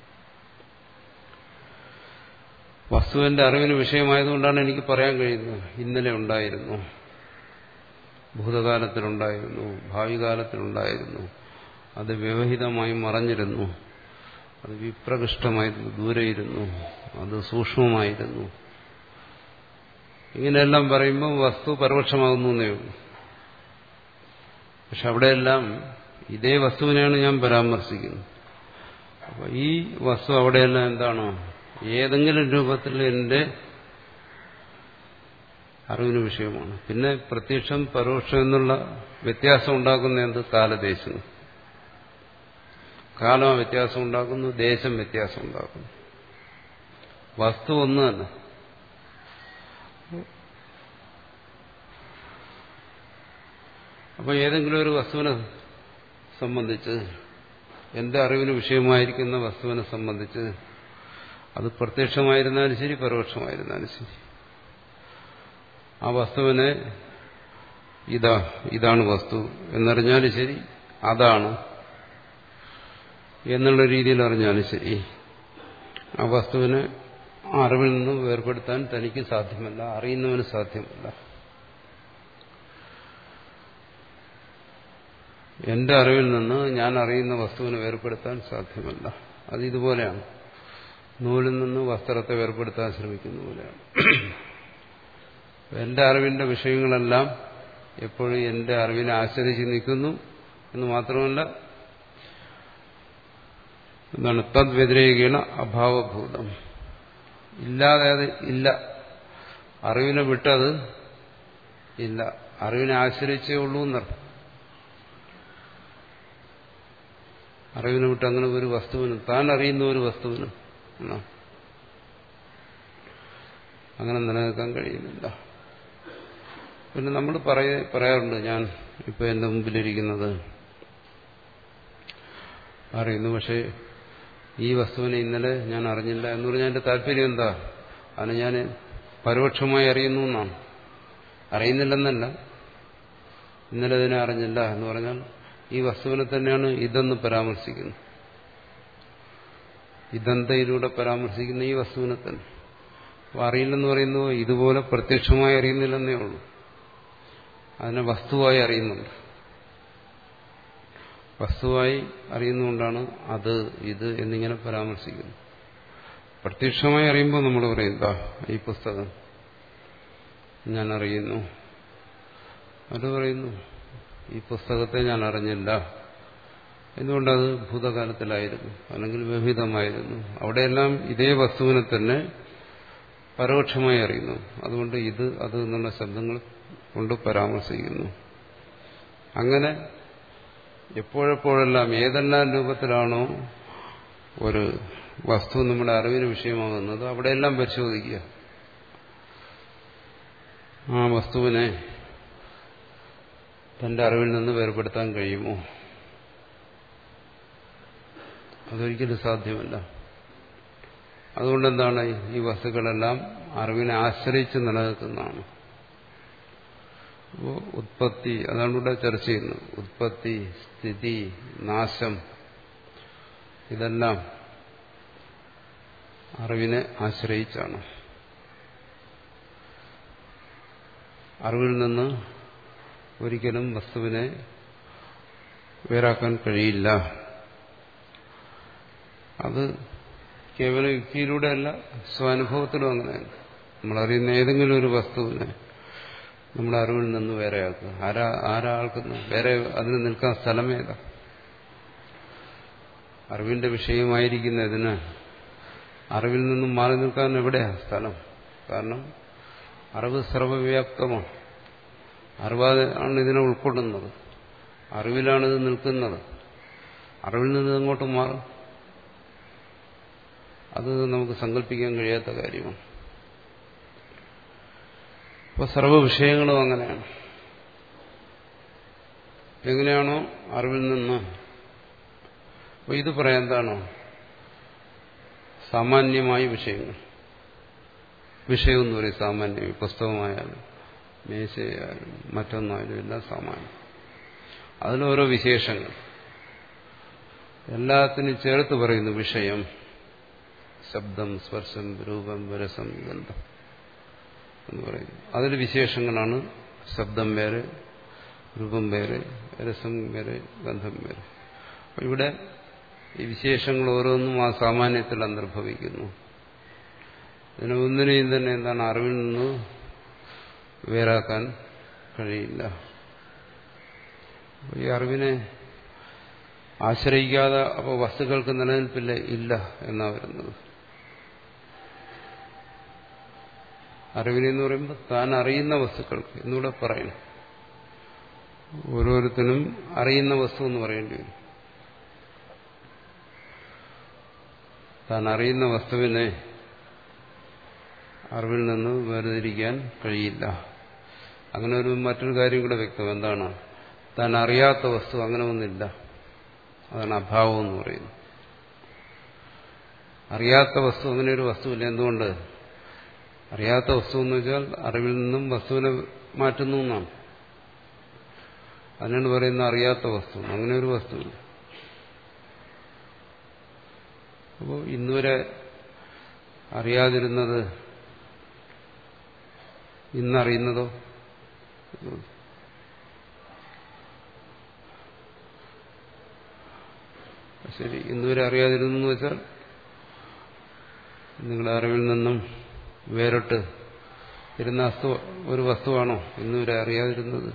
വസ്തു എന്റെ അറിവിന് വിഷയമായതുകൊണ്ടാണ് എനിക്ക് പറയാൻ കഴിയുന്നത് ഇന്നലെ ഉണ്ടായിരുന്നു, ഭൂതകാലത്തിലുണ്ടായിരുന്നു, ഭാവി കാലത്തിലുണ്ടായിരുന്നു, അത് വ്യവഹിതമായി മറഞ്ഞിരുന്നു, അത് വിപ്രകൃഷ്ടമായിരുന്നു, ദൂരെയിരുന്നു, അത് സൂക്ഷ്മമായിരുന്നു. ഇങ്ങനെയെല്ലാം പറയുമ്പോൾ വസ്തു പരോക്ഷമാകുന്നു എന്നേ ഉള്ളൂ. പക്ഷെ അവിടെയെല്ലാം ഇതേ വസ്തുവിനെയാണ് ഞാൻ പരാമർശിക്കുന്നത്. അപ്പൊ ഈ വസ്തു അവിടെയെല്ലാം എന്താണോ ഏതെങ്കിലും രൂപത്തിൽ എന്റെ അറിവിന് വിഷയമാണ്. പിന്നെ പ്രത്യക്ഷം പരോക്ഷം എന്നുള്ള വ്യത്യാസം ഉണ്ടാക്കുന്ന എന്ത്? കാലദേശം. കാലം വ്യത്യാസം ഉണ്ടാക്കുന്നു, ദേശം വ്യത്യാസം ഉണ്ടാക്കുന്നു. വസ്തു ഒന്ന് തന്നെ. അപ്പോൾ ഏതെങ്കിലും ഒരു വസ്തുവിനെ സംബന്ധിച്ച്, എന്റെ അറിവിന് വിഷയമായിരിക്കുന്ന വസ്തുവിനെ സംബന്ധിച്ച്, അത് പ്രത്യക്ഷമായിരുന്നാലും ശരി പരോക്ഷമായിരുന്നാലും ശരി, ആ വസ്തുവിനെ ഇതാ ഇതാണ് വസ്തു എന്നറിഞ്ഞാലും ശരി, അതാണ് എന്നുള്ള രീതിയിൽ അറിഞ്ഞാലും ശരി, ആ വസ്തുവിനെ അറിവിൽ നിന്നും വേർപെടുത്താൻ തനിക്ക് സാധ്യമല്ല, അറിയുന്നവന് സാധ്യമല്ല. എന്റെ അറിവിൽ നിന്ന് ഞാൻ അറിയുന്ന വസ്തുവിനെ വേർപെടുത്താൻ സാധ്യമല്ല. അത് ഇതുപോലെയാണ്, നൂലിൽ നിന്ന് വസ്ത്രത്തെ വേർപെടുത്താൻ ശ്രമിക്കുന്ന പോലെയാണ്. എന്റെ അറിവിന്റെ വിഷയങ്ങളെല്ലാം എപ്പോഴും എന്റെ അറിവിനെ ആശ്രയിച്ച് നിൽക്കുന്നു എന്ന് മാത്രമല്ല, എന്താണ് തദ്വ്യതിരേകേണ അഭാവഭൂതം, ഇല്ലാതെ അത് ഇല്ല. അറിവിനെ വിട്ടത് ഇല്ല, അറിവിനെ ആശ്രയിച്ചേ ഉള്ളൂ എന്നർത്ഥം. അറിവിനെ വിട്ട് അങ്ങനെ ഒരു വസ്തുവിനും, താൻ അറിയുന്ന ഒരു വസ്തുവിനും അങ്ങനെ നിലനിൽക്കാൻ കഴിയുന്നില്ല. പിന്നെ നമ്മൾ പറയ പറയാറുണ്ട്, ഞാൻ ഇപ്പൊ എന്റെ മുമ്പിലിരിക്കുന്നത് അറിയുന്നു, പക്ഷേ ഈ വസ്തുവിനെ ഇന്നലെ ഞാൻ അറിഞ്ഞില്ല എന്ന് പറഞ്ഞാൽ എന്റെ താല്പര്യം എന്താ? അതിന് ഞാൻ പരോക്ഷമായി അറിയുന്നു എന്നാണ്. അറിയുന്നില്ലെന്നല്ല, ഇന്നലെ ഇതിനെ അറിഞ്ഞില്ല എന്ന് പറഞ്ഞാൽ ഈ വസ്തുവിനെ തന്നെയാണ് ഇതെന്ന് പരാമർശിക്കുന്നത്. ഇതെന്തയിലൂടെ പരാമർശിക്കുന്ന ഈ വസ്തുവിനെ തന്നെ. അപ്പോൾ അറിയില്ലെന്ന് പറയുന്നത് ഇതുപോലെ പ്രത്യക്ഷമായി അറിയുന്നില്ലെന്നേ ഉള്ളൂ, അതിനെ വസ്തുവായി അറിയുന്നുണ്ട്. വസ്തുവായി അറിയുന്നതുകൊണ്ടാണ് അത് ഇത് എന്നിങ്ങനെ പരാമർശിക്കുന്നത്. പ്രത്യക്ഷമായി അറിയുമ്പോൾ നമ്മൾ പറയും, എന്താ ഈ പുസ്തകം ഞാൻ അറിയുന്നു. അത് പറയുന്നു, ഈ പുസ്തകത്തെ ഞാൻ അറിഞ്ഞില്ല. എന്തുകൊണ്ടത് ഭൂതകാലത്തിലായിരുന്നു, അല്ലെങ്കിൽ വ്യഭിതമായിരുന്നു. അവിടെയെല്ലാം ഇതേ വസ്തുവിനെ തന്നെ പരോക്ഷമായി അറിയുന്നു. അതുകൊണ്ട് ഇത് അത് എന്നുള്ള ശബ്ദങ്ങൾ കൊണ്ട് പരാമർശിക്കുന്നു. അങ്ങനെ എപ്പോഴെപ്പോഴെല്ലാം ഏതെല്ലാം രൂപത്തിലാണോ ഒരു വസ്തു നമ്മുടെ അറിവിന് വിഷയമാകുന്നത് അവിടെയെല്ലാം പരിശോധിക്കുക. ആ വസ്തുവിനെ തന്റെ അറിവിൽ നിന്ന് വേർപെടുത്താൻ കഴിയുമോ? അതൊരിക്കലും സാധ്യമല്ല. അതുകൊണ്ടെന്താണ് ഈ വസ്തുക്കളെല്ലാം അറിവിനെ ആശ്രയിച്ച് നിലനിൽക്കുന്നതാണ്. അപ്പോൾ ഉത്പത്തി, അതാണ് ഇവിടെ ചർച്ച ചെയ്യുന്നത്. ഉത്പത്തി, സ്ഥിതി, നാശം, ഇതെല്ലാം അറിവിനെ ആശ്രയിച്ചാണ്. അറിവിൽ നിന്ന് ഒരിക്കലും വസ്തുവിനെ വേറാക്കാൻ കഴിയില്ല. അത് കേവലം യുക്തിയിലൂടെയല്ല, സ്വാനുഭവത്തിലും അങ്ങനെയാണ്. നമ്മളറിയുന്ന ഏതെങ്കിലും ഒരു വസ്തുവിനെ നമ്മുടെ അറിവിൽ നിന്ന് വേറെയാക്കുക. ആരാ ആരാ ആൾക്കുന്നു? വേറെ അതിന് നിൽക്കാൻ സ്ഥലമേതാ? അറിവിന്റെ വിഷയമായിരിക്കുന്നതിന് അറിവിൽ നിന്നും മാറി നിൽക്കാൻ എവിടെയാ സ്ഥലം? കാരണം അറിവ് സർവവ്യാപ്തമാണ്. അറിവാണ് ഇതിനെ ഉൾക്കൊള്ളുന്നത്. അറിവിലാണിത് നിൽക്കുന്നത്. അറിവിൽ നിന്ന് അങ്ങോട്ട് മാറും. അത് നമുക്ക് സങ്കല്പിക്കാൻ കഴിയാത്ത കാര്യമാണ്. അപ്പോൾ സർവ്വ വിഷയങ്ങളും അങ്ങനെയാണ്. എങ്ങനെയാണോ അറിവിൽ നിന്ന്, അപ്പോൾ ഇത് പറയാൻ എന്താണോ സാമാന്യമായ വിഷയങ്ങൾ. വിഷയം എന്ന് പറയും സാമാന്യം. പുസ്തകമായാലും മേശയായാലും മറ്റൊന്നായാലും എല്ലാം സാമാന്യം. അതിലോരോ വിശേഷങ്ങൾ എല്ലാത്തിനും ചേർത്ത് പറയുന്നു. വിഷയം, ശബ്ദം, സ്പർശം, രൂപം, രസം, ഗന്ധം എന്ന് പറയുന്നു. അതിൽ വിശേഷങ്ങളാണ്. ശബ്ദം വേറെ, രൂപം വേറെ, രസം വേറെ, ഗന്ധം വേറെ. ഇവിടെ ഈ വിശേഷങ്ങൾ ഓരോന്നും ആ സാമാന്യത്തിൽ അന്തർഭവിക്കുന്നു. ഇതിനെ ഒന്നിനെയും തന്നെ എന്താണ് അറിവിൽ നിന്ന് വേറാക്കാൻ കഴിയില്ല. ഈ അറിവിനെ ആശ്രയിക്കാതെ അപ്പോൾ വസ്തുക്കൾക്ക് നിലനിൽപ്പില്ല ഇല്ല എന്നാ വരുന്നത്. അറിവിനെന്ന് പറയുമ്പോൾ താൻ അറിയുന്ന വസ്തുക്കൾക്ക് എന്നൂടെ പറയണം. ഓരോരുത്തരും അറിയുന്ന വസ്തു എന്ന് പറയേണ്ടി വരും. താൻ അറിയുന്ന വസ്തുവിനെ അറിവിൽ നിന്ന് വേർതിരിക്കാൻ കഴിയില്ല. അങ്ങനെ ഒരു മറ്റൊരു കാര്യം കൂടെ വ്യക്തം. എന്താണ്? താൻ അറിയാത്ത വസ്തു അങ്ങനെ ഒന്നില്ല. അതാണ് അഭാവം എന്ന് പറയുന്നത്. അറിയാത്ത വസ്തു, അങ്ങനെ ഒരു വസ്തുവില്ല. എന്തുകൊണ്ട്? അറിയാത്ത വസ്തു എന്ന് വെച്ചാൽ അറിവിൽ നിന്നും വസ്തുവിനെ മാറ്റുന്നു എന്നാണ്. അതിനാണ് പറയുന്നത് അറിയാത്ത വസ്തു. അങ്ങനെ ഒരു വസ്തുവില്ല. അപ്പോൾ ഇന്നുവരെ അറിയാതിരുന്നത് ഇന്നറിയുന്നതോ? ശരി, ഇന്നുവരെ അറിയാതിരുന്നെന്ന് വെച്ചാൽ നിങ്ങളുടെ അറിവിൽ നിന്നും വേറിട്ട് ഇരുന്ന വസ്തു ഒരു വസ്തുവാണോ ഇന്നുവരെ അറിയാതിരുന്നത്?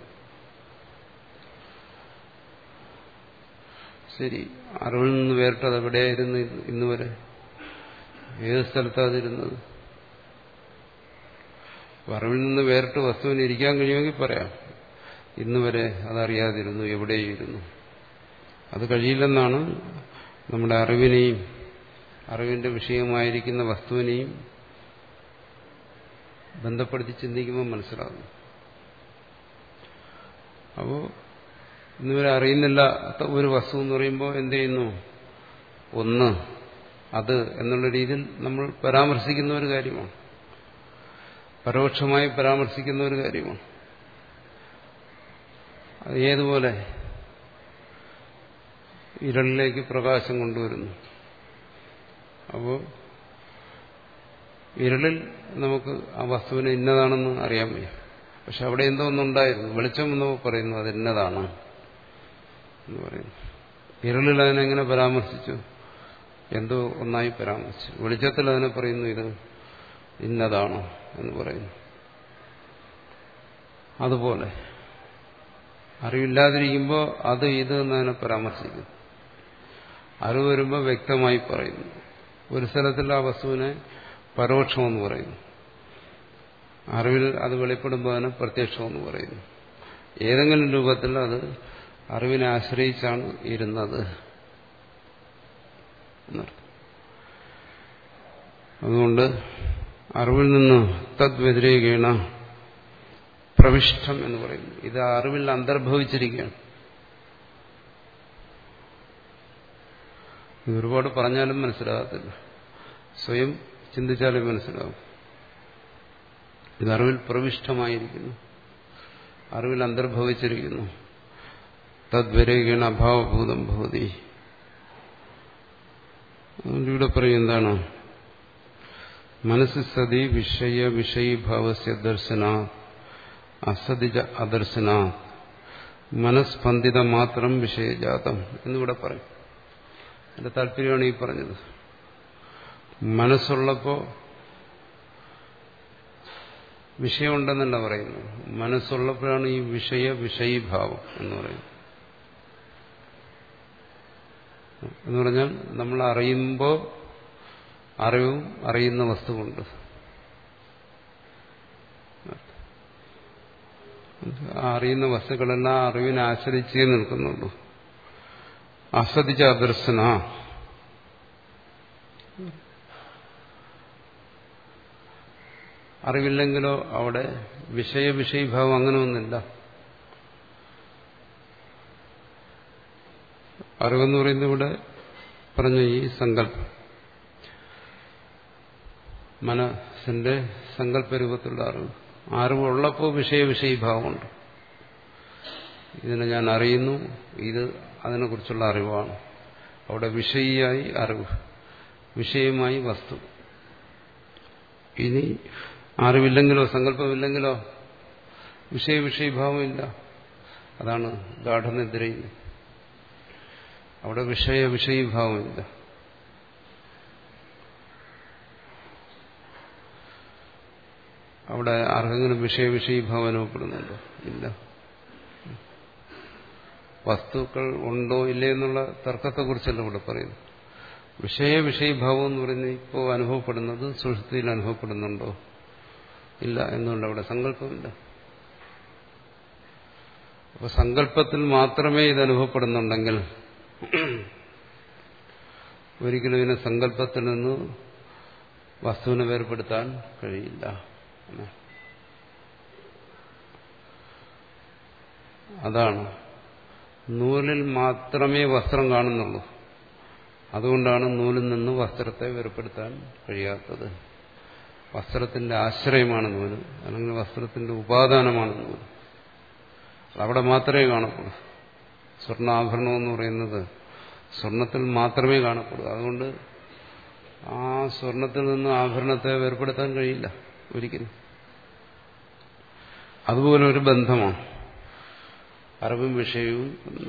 ശരി, അറിവിൽ നിന്ന് വേറിട്ട് അത് എവിടെയായിരുന്നു ഇന്നുവരെ? ഏത് സ്ഥലത്താണ് അതിരുന്നത്? അറിവിൽ നിന്ന് വേറിട്ട് വസ്തുവിന് ഇരിക്കാൻ കഴിയുമെങ്കിൽ പറയാം ഇന്നുവരെ അതറിയാതിരുന്നു, എവിടെയിരുന്നു. അത് കഴിയില്ലെന്നാണ് നമ്മുടെ അറിവിനെയും അറിവിന്റെ വിഷയമായിരിക്കുന്ന വസ്തുവിനെയും ബന്ധപ്പെടുത്തി ചിന്തിക്കുമ്പോൾ മനസ്സിലാകുന്നു. അപ്പോൾ ഇന്നുവരെ അറിയുന്നില്ല ഒരു വസ്തു എന്ന് പറയുമ്പോൾ എന്ത് ചെയ്യുന്നു? ഒന്ന് അത് എന്നുള്ള രീതിയിൽ നമ്മൾ പരാമർശിക്കുന്ന ഒരു കാര്യമാണ്. പരോക്ഷമായി പരാമർശിക്കുന്ന ഒരു കാര്യമാണ്. അത് ഏതുപോലെ ഇരളിലേക്ക് പ്രകാശം കൊണ്ടുവരുന്നു. അപ്പോൾ ഇരുളിൽ നമുക്ക് ആ വസ്തുവിനെ ഇന്നതാണെന്ന് അറിയാൻ വയ്യ. പക്ഷെ അവിടെ എന്തോ ഒന്നുണ്ടായിരുന്നു. വെളിച്ചം എന്ന് പറയുന്നു അത് ഇന്നതാണ് എന്ന് പറയുന്നു. ഇരുളിൽ അതിനെങ്ങനെ പരാമർശിച്ചു? എന്തോ ഒന്നായി പരാമർശിച്ചു. വെളിച്ചത്തിൽ അതിനെ പറയുന്നു ഇത് ഇന്നതാണ് എന്ന് പറയുന്നു. അതുപോലെ അറിവില്ലാതിരിക്കുമ്പോൾ അത് ഇത് എന്നതിനെ പരാമർശിക്കുന്നു. അറിവ് വരുമ്പോൾ വ്യക്തമായി പറയുന്നു. ഒരു സ്ഥലത്തിൽ ആ വസ്തുവിനെ പരോക്ഷമെന്ന് പറയുന്നു. അറിവിൽ അത് വെളിപ്പെടുമ്പോൾ അതിനെ പ്രത്യക്ഷമെന്ന് പറയുന്നു. ഏതെങ്കിലും രൂപത്തിൽ അത് അറിവിനെ ആശ്രയിച്ചാണ് ഇരുന്നത് എന്നർത്ഥം. അതുകൊണ്ട് അറിവിൽ നിന്ന് തദ്വ്യതിരേകേണ പ്രവിഷ്ടം എന്ന് പറയുന്നു. ഇത് അറിവിൽ അന്തർഭവിച്ചിരിക്കുകയാണ്. ഇത് ഒരുപാട് പറഞ്ഞാലും മനസ്സിലാകത്തില്ല, സ്വയം ചിന്തിച്ചാലേ മനസ്സിലാവും. ഇത് അറിവിൽ പ്രവിഷ്ടമായിരിക്കുന്നു, അറിവിൽ അന്തർഭവിച്ചിരിക്കുന്നു. തദ്വരേകേണ അഭാവഭൂതം ഭവതി. അതുകൊണ്ട് ഇവിടെ പറയും എന്താണ്? മനസ്സി സതി വിഷയ വിഷയീഭാവസ്യ ദർശനാ അസതിജ അദർശനാ മനസ്പന്ദിത മാത്രം വിഷയജാതം എന്നിവിടെ പറയും. എന്റെ താല്പര്യമാണ് ഈ പറഞ്ഞത്. മനസ്സുള്ളപ്പോ വിഷയമുണ്ടെന്നല്ല പറയുന്നത്, മനസ്സുള്ളപ്പോഴാണ് ഈ വിഷയ വിഷയീഭാവം എന്ന് പറയുന്നത്. എന്ന് പറഞ്ഞാൽ നമ്മൾ അറിയുമ്പോൾ അറിവും അറിയുന്ന വസ്തുവുണ്ട്. ആ അറിയുന്ന വസ്തുക്കളെല്ലാം അറിവിനെ ആശ്രയിച്ചേ നിൽക്കുന്നുള്ളൂ. അസതിച്ച അദർശന, അറിവില്ലെങ്കിലോ അവിടെ വിഷയ വിഷയീഭാവം അങ്ങനെ ഒന്നില്ല. അറിവെന്ന് പറയുന്നത് ഇവിടെ പറഞ്ഞ ഈ സങ്കല്പം, മനസ്സിന്റെ സങ്കല്പരൂപത്തിലുള്ള അറിവ്. അറിവുള്ളപ്പോൾ വിഷയ വിഷയീഭാവമുണ്ട്. ഇതിനെ ഞാൻ അറിയുന്നു, ഇത് അതിനെക്കുറിച്ചുള്ള അറിവാണ്. അവിടെ വിഷയിയായി അറിവ്, വിഷയമായി വസ്തു. ഇനി അറിവില്ലെങ്കിലോ സങ്കല്പമില്ലെങ്കിലോ വിഷയ വിഷയീഭാവമില്ല. അതാണ് ഗാഠനിദ്രയിൽ. അവിടെ വിഷയ വിഷയീഭാവമില്ല. അവിടെ ആർക്കെങ്കിലും വിഷയ വിഷയീഭാവം അനുഭവപ്പെടുന്നുണ്ടോ? ഇല്ല. വസ്തുക്കൾ ഉണ്ടോ ഇല്ലേ എന്നുള്ള തർക്കത്തെക്കുറിച്ചല്ല ഇവിടെ പറയുന്നു. വിഷയ വിഷയീഭാവം എന്ന് പറയുന്നത് ഇപ്പോൾ അനുഭവപ്പെടുന്നത് സുഷുപ്തിയിൽ അനുഭവപ്പെടുന്നുണ്ടോ? ഇല്ല. എന്നുകൊണ്ട് അവിടെ സങ്കല്പമില്ല. അപ്പൊ സങ്കല്പത്തിൽ മാത്രമേ ഇത് അനുഭവപ്പെടുന്നുണ്ടെങ്കിൽ ഒരിക്കലും ഇതിനെ സങ്കല്പത്തിൽ നിന്ന് വസ്തുവിനെ വേർപെടുത്താൻ കഴിയില്ല. അതാണ്, നൂലിൽ മാത്രമേ വസ്ത്രം കാണുന്നുള്ളൂ. അതുകൊണ്ടാണ് നൂലിൽ നിന്ന് വസ്ത്രത്തെ വേർപെടുത്താൻ കഴിയാത്തത്. വസ്ത്രത്തിന്റെ ആശ്രയമാണ് നൂല്, അല്ലെങ്കിൽ വസ്ത്രത്തിന്റെ ഉപാദാനമാണ് നൂല്. അവിടെ മാത്രമേ കാണപ്പെടൂ. സ്വർണ്ണാഭരണം എന്ന് പറയുന്നത് സ്വർണത്തിൽ മാത്രമേ കാണപ്പെടൂ. അതുകൊണ്ട് ആ സ്വർണത്തിൽ നിന്ന് ആഭരണത്തെ വേർപെടുത്താൻ കഴിയില്ല ഒരിക്കലും. അതുപോലെ ഒരു ബന്ധമാണ് അറിവും വിഷയവും.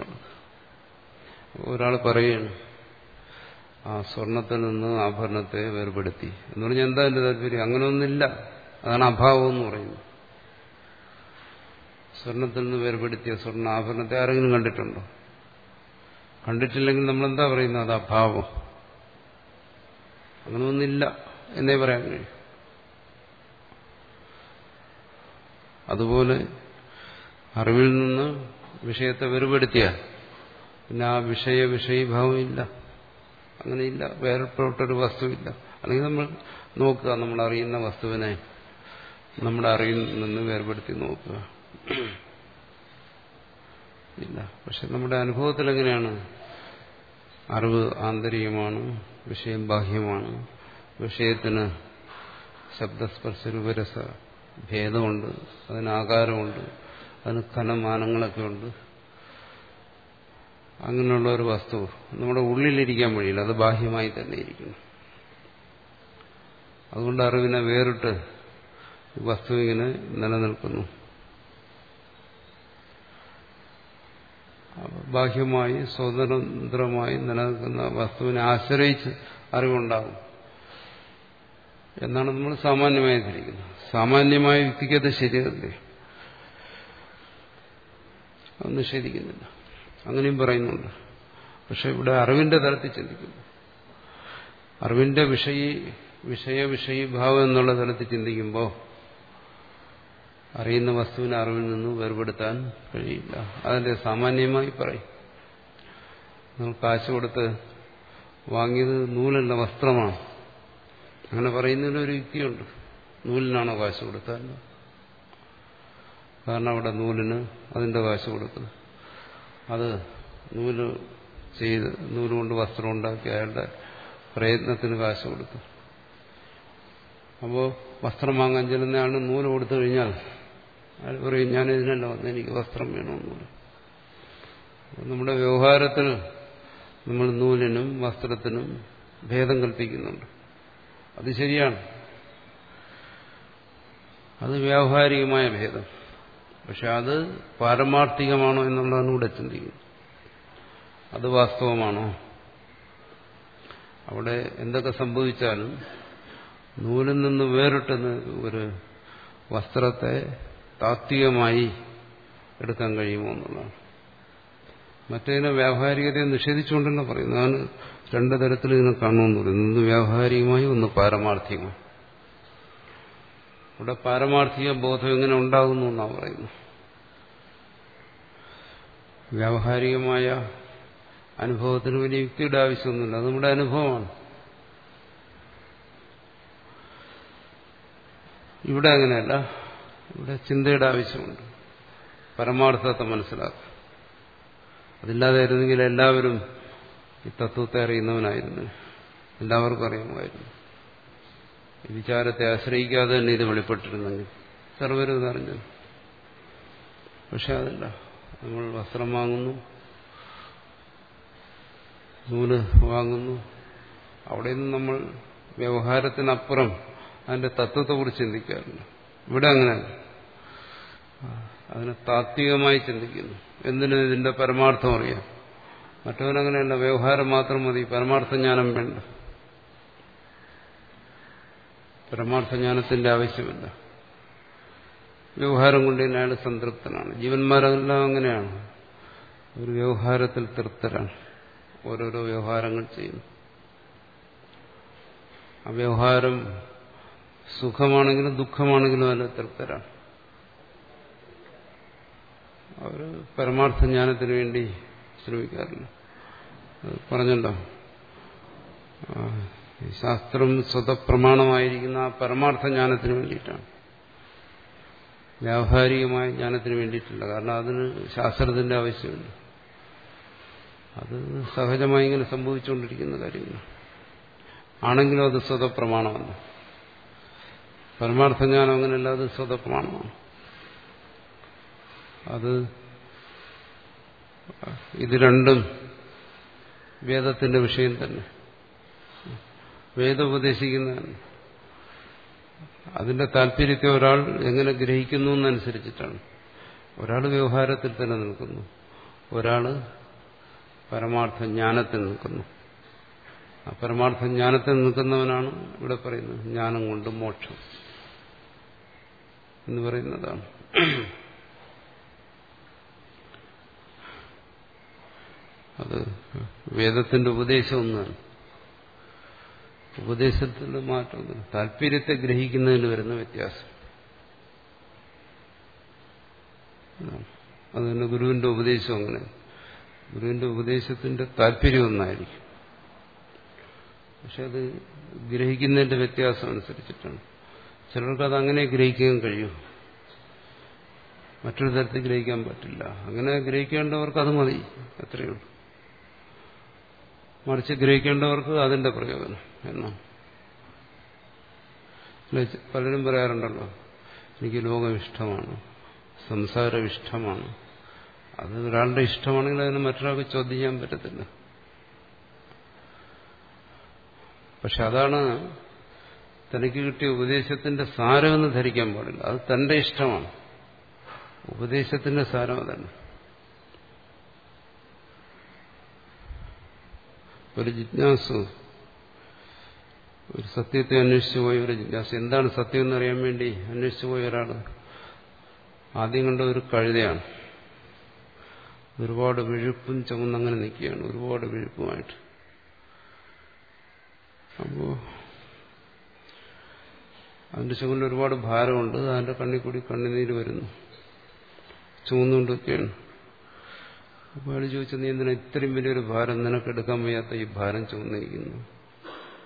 ഒരാൾ പറയുകയാണ് ആ സ്വർണത്തിൽ നിന്ന് ആഭരണത്തെ വേർപെടുത്തി എന്ന് പറഞ്ഞാൽ എന്താ എന്റെ താല്പര്യം? അങ്ങനെയൊന്നുമില്ല. അതാണ് അഭാവം എന്ന് പറയുന്നത്. സ്വർണത്തിൽ നിന്ന് വേർപെടുത്തിയ സ്വർണ്ണ ആഭരണത്തെ ആരെങ്കിലും കണ്ടിട്ടുണ്ടോ? കണ്ടിട്ടില്ലെങ്കിൽ നമ്മളെന്താ പറയുന്നത്? അത് അഭാവം. അങ്ങനെയൊന്നില്ല എന്നേ പറയാൻ കഴിയും. അതുപോലെ അറിവിൽ നിന്ന് വിഷയത്തെ വേർപെടുത്തിയാൽ പിന്നെ ആ വിഷയ വിഷയീഭാവം ഇല്ല. അങ്ങനെയില്ല. വേർപെട്ടൊരു വസ്തുവില്ല. അല്ലെങ്കിൽ നമ്മൾ നോക്കുക, നമ്മൾ അറിയുന്ന വസ്തുവിനെ നമ്മുടെ അറിവിൽ നിന്ന് വേർപെടുത്തി നോക്കുക. ഇല്ല. പക്ഷെ നമ്മുടെ അനുഭവത്തിൽ എങ്ങനെയാണ്? അറിവ് ആന്തരികമാണ്, വിഷയം ബാഹ്യമാണ്. വിഷയത്തിന് ശബ്ദസ്പർശ രൂപരസ ഭേദമുണ്ട്, അതിന് ആകാരമുണ്ട്, അതിന് ഘനമാനങ്ങളൊക്കെ ഉണ്ട്. അങ്ങനെയുള്ള ഒരു വസ്തു നമ്മുടെ ഉള്ളിലിരിക്കാൻ വഴിയില്ല, അത് ബാഹ്യമായി തന്നെ ഇരിക്കുന്നു. അതുകൊണ്ട് അറിവിനെ വേറിട്ട് വസ്തു ഇങ്ങനെ നിലനിൽക്കുന്നു. ബാഹ്യമായി സ്വതന്ത്രമായി നിലനിൽക്കുന്ന വസ്തുവിനെ ആശ്രയിച്ച് അറിവുണ്ടാകും എന്നാണ് നമ്മൾ സാമാന്യമായി ധരിക്കുന്നത്. സാമാന്യമായ യുക്തിക്കത് ശരിയല്ലേ? അത് നിഷേധിക്കുന്നില്ല, അങ്ങനെയും പറയുന്നുണ്ട്. പക്ഷെ ഇവിടെ അറിവിന്റെ തലത്തിൽ ചിന്തിക്കുന്നു. അറിവിന്റെ വിഷയ വിഷയ വിഷയീഭാവം എന്നുള്ള തലത്തിൽ ചിന്തിക്കുമ്പോൾ അറിയുന്ന വസ്തുവിനെ അറിവിൽ നിന്ന് വേർപെടുത്താൻ കഴിയില്ല. അതിന്റെ സാമാന്യമായി പറയും. നമ്മൾ കാശ് കൊടുത്ത് വാങ്ങിയത് നൂലല്ല, വസ്ത്രമാണ്. അങ്ങനെ പറയുന്നതിനൊരു യുക്തിയുണ്ട്. നൂലിനാണോ കാശ് കൊടുത്താൽ? കാരണം അവിടെ നൂലിന് അതിന്റെ കാശ് കൊടുക്കുന്നു. അത് നൂല് ചെയ്ത് നൂലുകൊണ്ട് വസ്ത്രം ഉണ്ടാക്കി അയാളുടെ പ്രയത്നത്തിന് കാശ് കൊടുത്തു. അപ്പോൾ വസ്ത്രം വാങ്ങാൻ ചെല്ലുന്നയാൾ നൂല് കൊടുത്തു കഴിഞ്ഞാൽ അയാൾ പറയും ഞാൻ ഇതിനല്ല വന്നത്, എനിക്ക് വസ്ത്രം വേണമെന്ന്. നമ്മുടെ വ്യവഹാരത്തിൽ നമ്മൾ നൂലിനും വസ്ത്രത്തിനും ഭേദം കൽപ്പിക്കുന്നുണ്ട്. അത് ശരിയാണ്, അത് വ്യാവഹാരികമായ ഭേദം. പക്ഷെ അത് പാരമാർത്ഥികമാണോ എന്നുള്ളതാണ് ഇവിടെ ചിന്തിക്കുന്നത്. അത് വാസ്തവമാണോ? അവിടെ എന്തൊക്കെ സംഭവിച്ചാലും നൂലിൽ നിന്ന് വേറിട്ട് ഒരു വസ്ത്രത്തെ താത്വികമായി എടുക്കാൻ കഴിയുമോ എന്നുള്ളതാണ്. മറ്റേതിനെ വ്യാവഹാരികതയെ നിഷേധിച്ചുകൊണ്ടല്ല പറയുന്നത്. അതാണ് രണ്ടു തരത്തിൽ ഇതിനെ കാണുമെന്ന് പറയുന്നത്. ഒന്ന് വ്യാവഹാരികമായി, ഒന്ന് പാരമാർത്ഥികമായി. ഇവിടെ പാരമാർത്ഥിക ബോധം എങ്ങനെ ഉണ്ടാകുന്നു എന്നാണ് പറയുന്നത്. വ്യാവഹാരികമായ അനുഭവത്തിന് വലിയ യുക്തിയുടെ ആവശ്യമൊന്നുമില്ല, അത് നമ്മുടെ അനുഭവമാണ്. ഇവിടെ അങ്ങനെയല്ല, ഇവിടെ ചിന്തയുടെ ആവശ്യമുണ്ട്, പരമാർത്ഥത്തെ മനസ്സിലാക്കുക. അതില്ലാതായിരുന്നെങ്കിൽ എല്ലാവരും ഈ തത്വത്തെ അറിയുന്നവനായിരുന്നു, എല്ലാവർക്കും അറിയാമായിരുന്നു. ഈ വിചാരത്തെ ആശ്രയിക്കാതെ തന്നെ ഇത് വെളിപ്പെട്ടിരുന്നെങ്കിൽ സർവരും ഇതറിഞ്ഞു. പക്ഷെ അതല്ല, നമ്മൾ വസ്ത്രം വാങ്ങുന്നു, നൂല് വാങ്ങുന്നു, അവിടെ നിന്ന് നമ്മൾ വ്യവഹാരത്തിനപ്പുറം അതിന്റെ തത്വത്തെക്കുറിച്ച് ചിന്തിക്കാറില്ല. ഇവിടെ അങ്ങനെയല്ല, അതിനെ താത്വികമായി ചിന്തിക്കുന്നു. എന്തിനും ഇതിന്റെ പരമാർത്ഥം അറിയാം. മറ്റവനങ്ങനെയല്ല, വ്യവഹാരം മാത്രം മതി, പരമാർത്ഥ ജ്ഞാനം വേണ്ട. പരമാർത്ഥ ജ്ഞാനത്തിന്റെ ആവശ്യമില്ല. വ്യവഹാരം കൊണ്ട് തന്നെ അയാൾ സംതൃപ്തനാണ്. ജീവന്മാരെല്ലാം അങ്ങനെയാണ്, ഒരു വ്യവഹാരത്തിൽ തൃപ്തരാണ്. ഓരോരോ വ്യവഹാരങ്ങൾ ചെയ്യുന്നു. ആ വ്യവഹാരം സുഖമാണെങ്കിലും ദുഃഖമാണെങ്കിലും അതിൽ തൃപ്തരാണ്. അവർ പരമാർത്ഥ ജ്ഞാനത്തിന് വേണ്ടി ശ്രമിക്കാറില്ല. പറഞ്ഞല്ലോ, ശാസ്ത്രം സ്വതപ്രമാണമായിരിക്കുന്ന ആ പരമാർത്ഥ ജ്ഞാനത്തിന് വേണ്ടിയിട്ടാണ്, വ്യാവഹാരികമായ ജ്ഞാനത്തിന് വേണ്ടിയിട്ടില്ല. കാരണം അതിന് ശാസ്ത്രത്തിന്റെ ആവശ്യമില്ല, അത് സഹജമായി ഇങ്ങനെ സംഭവിച്ചുകൊണ്ടിരിക്കുന്ന കാര്യങ്ങൾ ആണെങ്കിലും അത് സ്വതപ്രമാണമല്ല. പരമാർത്ഥ ജ്ഞാനം അങ്ങനെയല്ല, അത് സ്വതപ്രമാണമാണ്. അത് ഇത് രണ്ടും വേദത്തിന്റെ വിഷയം തന്നെ. വേദം ഉപദേശിക്കുന്നതാണ്. അതിന്റെ താല്പര്യത്തെ ഒരാൾ എങ്ങനെ ഗ്രഹിക്കുന്നു എന്നനുസരിച്ചിട്ടാണ്. ഒരാൾ വ്യവഹാരത്തിൽ തന്നെ നിൽക്കുന്നു, ഒരാൾ പരമാർത്ഥ ജ്ഞാനത്തിൽ നിൽക്കുന്നു. ആ പരമാർത്ഥ ജ്ഞാനത്തിൽ നിൽക്കുന്നവനാണ് ഇവിടെ പറയുന്നത് ജ്ഞാനം കൊണ്ട് മോക്ഷം എന്ന് പറയുന്നതാണ്. അത് വേദത്തിന്റെ ഉപദേശം ഒന്നാണ്. ഉപദേശത്തിന്റെ മാറ്റം താല്പര്യത്തെ ഗ്രഹിക്കുന്നതിന് വരുന്ന വ്യത്യാസം. അത് തന്നെ ഗുരുവിന്റെ ഉപദേശം അങ്ങനെ. ഗുരുവിന്റെ ഉപദേശത്തിന്റെ താല്പര്യം ഒന്നായിരിക്കും, പക്ഷെ അത് ഗ്രഹിക്കുന്നതിന്റെ വ്യത്യാസം അനുസരിച്ചിട്ടാണ്. ചിലർക്ക് അത് അങ്ങനെ ഗ്രഹിക്കാൻ കഴിയും, മറ്റൊരു തരത്തിൽ ഗ്രഹിക്കാൻ പറ്റില്ല. അങ്ങനെ ഗ്രഹിക്കേണ്ടവർക്ക് അത് മതി, എത്രയുള്ളൂ. മറിച്ച് ഗ്രഹിക്കേണ്ടവർക്ക് അതിന്റെ പ്രയോജനം എന്നാണ്. പലരും പറയാറുണ്ടല്ലോ, എനിക്ക് ലോകം ഇഷ്ടമാണ്, സംസാരം ഇഷ്ടമാണ്. അത് ഒരാളുടെ ഇഷ്ടമാണെങ്കിൽ അതിന് മറ്റൊരാൾക്ക് ചോദ്യം ചെയ്യാൻ പറ്റത്തില്ല. പക്ഷെ അതാണ് തനിക്ക് കിട്ടിയ ഉപദേശത്തിന്റെ സാരമെന്ന് ധരിക്കാൻ പാടില്ല. അത് തന്റെ ഇഷ്ടമാണ്, ഉപദേശത്തിന്റെ സാരം അതല്ല. ഒരു ജിജ്ഞാസു ഒരു സത്യത്തെ അന്വേഷിച്ചു പോയ ഒരു ജിജ്ഞാസ, എന്താണ് സത്യം എന്നറിയാൻ വേണ്ടി അന്വേഷിച്ചു പോയ ഒരാൾ ആദ്യം കണ്ട ഒരു കഴുതയാണ്. ഒരുപാട് വിഴുപ്പും ചുമന്നങ്ങനെ നിൽക്കുകയാണ്, ഒരുപാട് വിഴുപ്പുമായിട്ട്. അപ്പോ അതിന്റെ ചുമലിൽ ഒരുപാട് ഭാരമുണ്ട്, അതിന്റെ കണ്ണിൽ കൂടി കണ്ണുനീര് വരുന്നു, ചുമന്നുകൊണ്ടൊക്കെയാണ്. അപ്പോൾ അയാൾ ചോദിച്ചു, നീ എന്തിനാ ഇത്രയും വലിയൊരു ഭാരം, നിനക്ക് എടുക്കാൻ വയ്യാത്ത ഈ ഭാരം ചുമന്നിരിക്കുന്നു?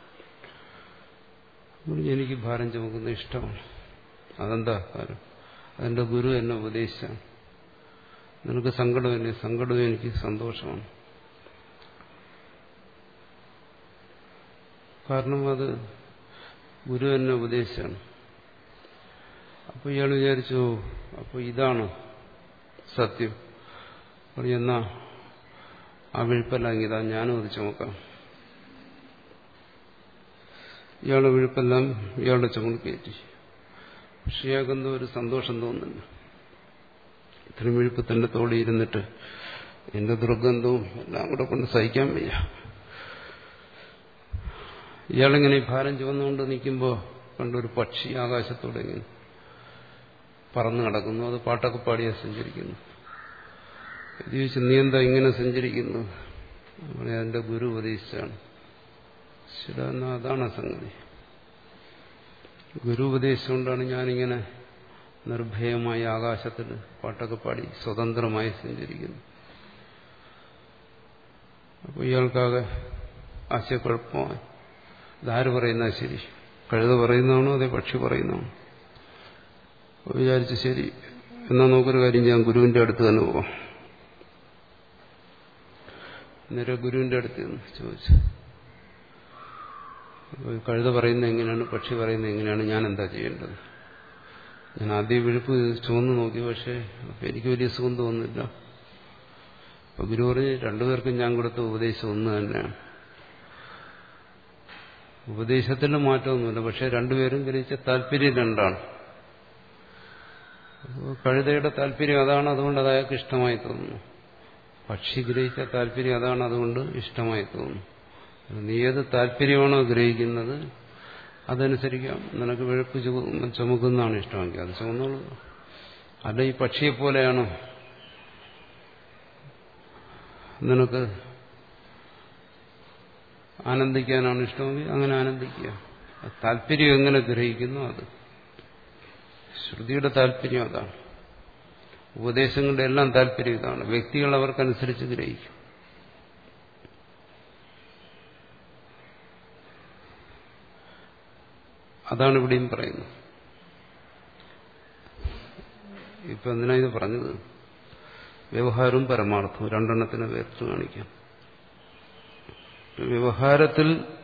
എനിക്ക് ഭാരം ചുമക്കുന്ന ഇഷ്ടമാണ്. അതെന്താ ഭാരം? അതെന്റെ ഗുരു എന്നെ ഉപദേശിച്ചാണ്. നിനക്ക് സങ്കടമില്ലേ? സങ്കടവും എനിക്ക് സന്തോഷമാണ്. കാരണം അത് ഗുരു എന്നെ ഉപദേശിച്ചാണ്. അപ്പൊ ഇയാൾ വിചാരിച്ചു, അപ്പൊ ഇതാണ് സത്യം. എന്നാ ആ വിഴുപ്പെല്ലാം ഇതാ, ഞാനും അത് ചുമക്കാം. ഇയാളുടെ വിഴുപ്പെല്ലാം ഇയാളുടെ ചുമട് കയറ്റി. പക്ഷെ ഇയാൾക്കെന്തോ ഒരു സന്തോഷം തോന്നുന്നില്ല. ഇത്രയും വിഴുപ്പ് തന്റെ തോളി ഇരുന്നിട്ട് എന്റെ ദുർഗന്ധവും എല്ലാം കൂടെ കൊണ്ട് സഹിക്കാൻ വയ്യ. ഇയാളിങ്ങനെ ഈ ഭാരം ചുവന്നുകൊണ്ട് നിൽക്കുമ്പോൾ കണ്ടൊരു പക്ഷി ആകാശത്തോടെ ഇങ്ങനെ പറന്നു കിടക്കുന്നു. അത് പാട്ടൊക്കെ പാടിയാ സഞ്ചരിക്കുന്നു. ഇത് ചോദിച്ചു, നീ എന്താ ഇങ്ങനെ സഞ്ചരിക്കുന്നു? എന്റെ ഗുരു ഉപദേശിച്ചാണ്. ശരി, എന്നാ അതാണ് സംഗതി. ഗുരു ഉപദേശിച്ചുകൊണ്ടാണ് ഞാനിങ്ങനെ നിർഭയമായി ആകാശത്തിൽ പാട്ടൊക്കെ പാടി സ്വതന്ത്രമായി സഞ്ചരിക്കുന്നു. അപ്പോൾ ഇയാൾക്കാകെ ആശയക്കുഴപ്പമായി. ഇതാര് പറയുന്ന ശരി? കഴുത പറയുന്നതാണോ അതേ പക്ഷി പറയുന്നതാണോ? അപ്പോൾ വിചാരിച്ചു, ശരി എന്നാൽ നമുക്കൊരു കാര്യം ചെയ്യാം, ഗുരുവിന്റെ അടുത്ത് തന്നെ പോവാം. നേരെ ഗുരുവിന്റെ അടുത്ത് ചോദിച്ചു, കഴുത പറയുന്നത് എങ്ങനെയാണ്, പക്ഷി പറയുന്നത് എങ്ങനെയാണ്, ഞാൻ എന്താ ചെയ്യേണ്ടത്? ഞാൻ ആദ്യം വിഴുപ്പ് ചുവന്ന് നോക്കി, പക്ഷെ എനിക്ക് വലിയ സുഖം തോന്നുന്നില്ല. അപ്പൊ ഗുരു പറഞ്ഞ്, രണ്ടുപേർക്കും ഞാൻ കൊടുത്ത ഉപദേശം ഒന്ന് തന്നെയാണ്. ഉപദേശത്തിന് മാറ്റമൊന്നുമില്ല, പക്ഷെ രണ്ടുപേരും ഗ്രഹിച്ച താല്പര്യം രണ്ടാണ്. കഴുതയുടെ താല്പര്യം അതാണ്, അതുകൊണ്ട് അത് അയാൾക്ക് ഇഷ്ടമായി തോന്നുന്നു. പക്ഷി ഗ്രഹിച്ച താല്പര്യം അതാണ്, അതുകൊണ്ട് ഇഷ്ടമായി തോന്നുന്നു. നീ ഏത് താല്പര്യമാണോ ഗ്രഹിക്കുന്നത് അതനുസരിക്കാം. നിനക്ക് വിഴുപ്പ് ചുമക്കുന്നതാണ് ഇഷ്ടമെങ്കിൽ അത് ചുമന്നോളൂ. അല്ല ഈ പക്ഷിയെ പോലെയാണോ നിനക്ക് ആനന്ദിക്കാനാണ് ഇഷ്ടമെങ്കിൽ അങ്ങനെ ആനന്ദിക്കുക. താല്പര്യം എങ്ങനെ ഗ്രഹിക്കുന്നു അത്. ശ്രുതിയുടെ താല്പര്യം അതാണ്. ഉപദേശങ്ങളുടെ എല്ലാം താല്പര്യം ഇതാണ്. വ്യക്തികൾ അവർക്കനുസരിച്ച് ഗ്രഹിക്കും. അതാണ് ഇവിടെയും പറയുന്നത്. ഇപ്പൊ എന്തിനാ ഇത് പറഞ്ഞത്? വ്യവഹാരവും പരമാർത്ഥവും രണ്ടെണ്ണത്തിനെ വേർത്ത് കാണിക്കാം. വ്യവഹാരത്തിൽ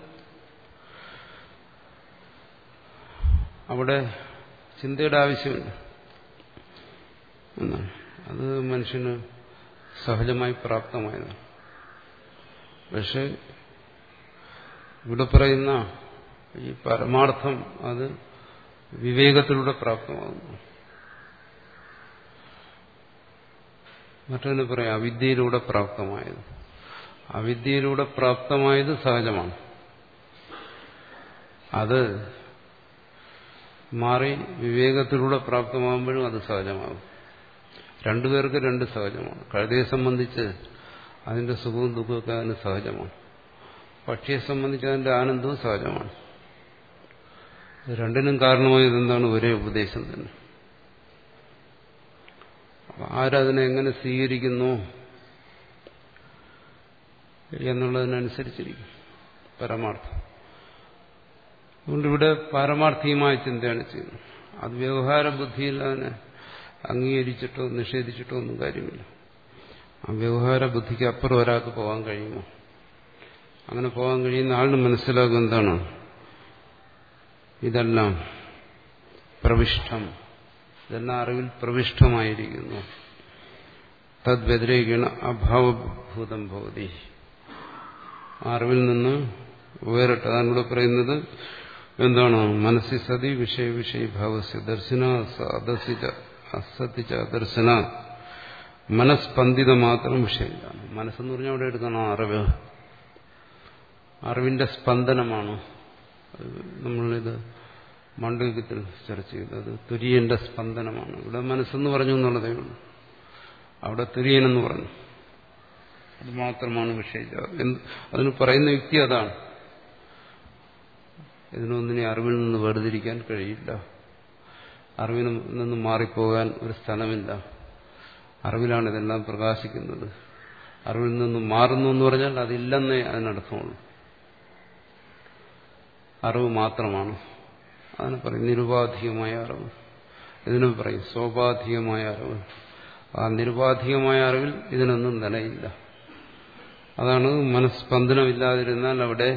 അവിടെ ചിന്തയുടെ ആവശ്യമില്ല എന്നാണ്. അത് മനുഷ്യന് സഹജമായി പ്രാപ്തമായതാണ്. പക്ഷെ ഇവിടെ പറയുന്ന ഈ പരമാർത്ഥം അത് വിവേകത്തിലൂടെ പ്രാപ്തമാകുന്നു. മറ്റൊന്ന് പറയാം, അവിദ്യയിലൂടെ പ്രാപ്തമായത്. അവിദ്യയിലൂടെ പ്രാപ്തമായത് സഹജമാണ്. അത് മാറി വിവേകത്തിലൂടെ പ്രാപ്തമാകുമ്പോഴും അത് സഹജമാകും. രണ്ടുപേർക്ക് രണ്ട് സഹജമാണ്. കഴുതയെ സംബന്ധിച്ച് അതിന്റെ സുഖവും ദുഃഖമൊക്കെ അതിന് സഹജമാണ്. പക്ഷിയെ സംബന്ധിച്ച് അതിന്റെ ആനന്ദവും സഹജമാണ്. രണ്ടിനും കാരണമായത് എന്താണ്? ഒരേ ഉപദേശം തന്നെ. ആരതിനെ എങ്ങനെ സ്വീകരിക്കുന്നു എന്നുള്ളതിനനുസരിച്ചിരിക്കും പരമാർത്ഥം. അതുകൊണ്ട് ഇവിടെ പാരമാർത്ഥികമായ ചിന്തയാണ് ചെയ്യുന്നത്. അത് വ്യവഹാര ബുദ്ധിയിൽ അതിനെ അംഗീകരിച്ചിട്ടോ നിഷേധിച്ചിട്ടോ ഒന്നും കാര്യമില്ല. ആ വ്യവഹാര ബുദ്ധിക്ക് അപ്പുറം ഒരാൾക്ക് പോകാൻ കഴിയുമോ? അങ്ങനെ പോകാൻ കഴിയുന്ന ആളിന് മനസ്സിലാകും എന്താണ് ഇതെല്ലാം പ്രവിഷ്ടം, ഇതെല്ലാം അറിവിൽ പ്രവിഷ്ടമായിരിക്കുന്നു. തദ്വ്യതിരേകേണ അഭാവഭൂതം ഭവതി. അറിവിൽ നിന്ന് വേറിട്ട്. അതാണ് ഇവിടെ പറയുന്നത് എന്താണ്? മനസ്സി സതി വിഷയ വിഷയഭാവസ്യ ദർശന അദസിച്ച അസത്തിച്ച ദർശന മനസ്പന്ദിത മാത്രം വിഷയമില്ലാണ്. മനസ്സെന്ന് പറഞ്ഞാൽ അവിടെ എടുക്കണം അറിവ്. അറിവിന്റെ സ്പന്ദനമാണ്. നമ്മളിത് മാണ്ഡവ്യത്തിൽ ചർച്ച ചെയ്തത് തുര്യന്റെ സ്പന്ദനമാണ്. ഇവിടെ മനസ്സെന്ന് പറഞ്ഞു എന്നുള്ളതേ ഉള്ളൂ. അവിടെ തുര്യനെന്ന് പറഞ്ഞു. അത് മാത്രമാണ് വിഷയം. അതിന് പറയുന്ന യുക്തി അതാണ്. ഇതിനൊന്നിനെ അറിവിൽ നിന്ന് വേർതിരിക്കാൻ കഴിയില്ല. അറിവിൽ നിന്ന് മാറിപ്പോകാൻ ഒരു സ്ഥലമില്ല. അറിവിലാണ് ഇതെല്ലാം പ്രകാശിക്കുന്നത്. അറിവിൽ നിന്ന് മാറുന്നു എന്ന് പറഞ്ഞാൽ അതില്ലെന്നേ അതിനർത്ഥമുള്ളൂ. അറിവ് മാത്രമാണ്. അതിന് പറയും നിരുപാധികമായ അറിവ്. ഇതിന് പറയും സ്വാഭാവികമായ അറിവ്. ആ നിരുപാധികമായ അറിവിൽ ഇതിനൊന്നും നിലയില്ല. അതാണ് മനസ്സ്പന്ദനമില്ലാതിരുന്നാൽ അവിടെ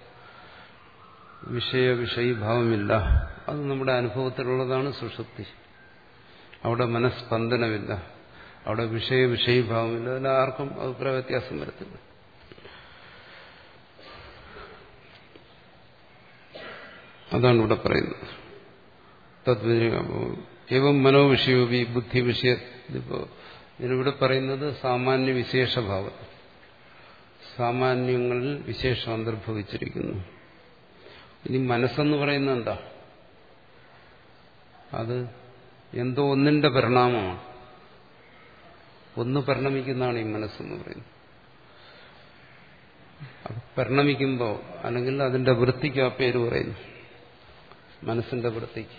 വിഷയ വിഷയീഭാവമില്ല. അത് നമ്മുടെ അനുഭവത്തിലുള്ളതാണ് സുഷുപ്തി. അവിടെ മനസ്സ്പന്ദനമില്ല, അവിടെ വിഷയ വിഷയീഭാവമില്ല. അതിൽ ആർക്കും അഭിപ്രായ വ്യത്യാസം വരത്തില്ല. അതാണ് ഇവിടെ പറയുന്നത്. ഏവം മനോവിഷയോപി ബുദ്ധി വിഷയ. ഇതിനിവിടെ പറയുന്നത് സാമാന്യ വിശേഷഭാവം. സാമാന്യങ്ങളിൽ വിശേഷം അന്തർഭവിച്ചിരിക്കുന്നു. ഇനി മനസ്സെന്ന് പറയുന്നത് എന്താ? അത് എന്തോ ഒന്നിന്റെ പരിണാമമാണ്. ഒന്ന് പരിണമിക്കുന്നതാണ് ഈ മനസ്സെന്ന് പറയുന്നത്. അത് പരിണമിക്കുമ്പോൾ അല്ലെങ്കിൽ അതിന്റെ വൃത്തിക്ക് ആ പേര് പറയുന്നു, മനസ്സിന്റെ വൃത്തിക്ക്.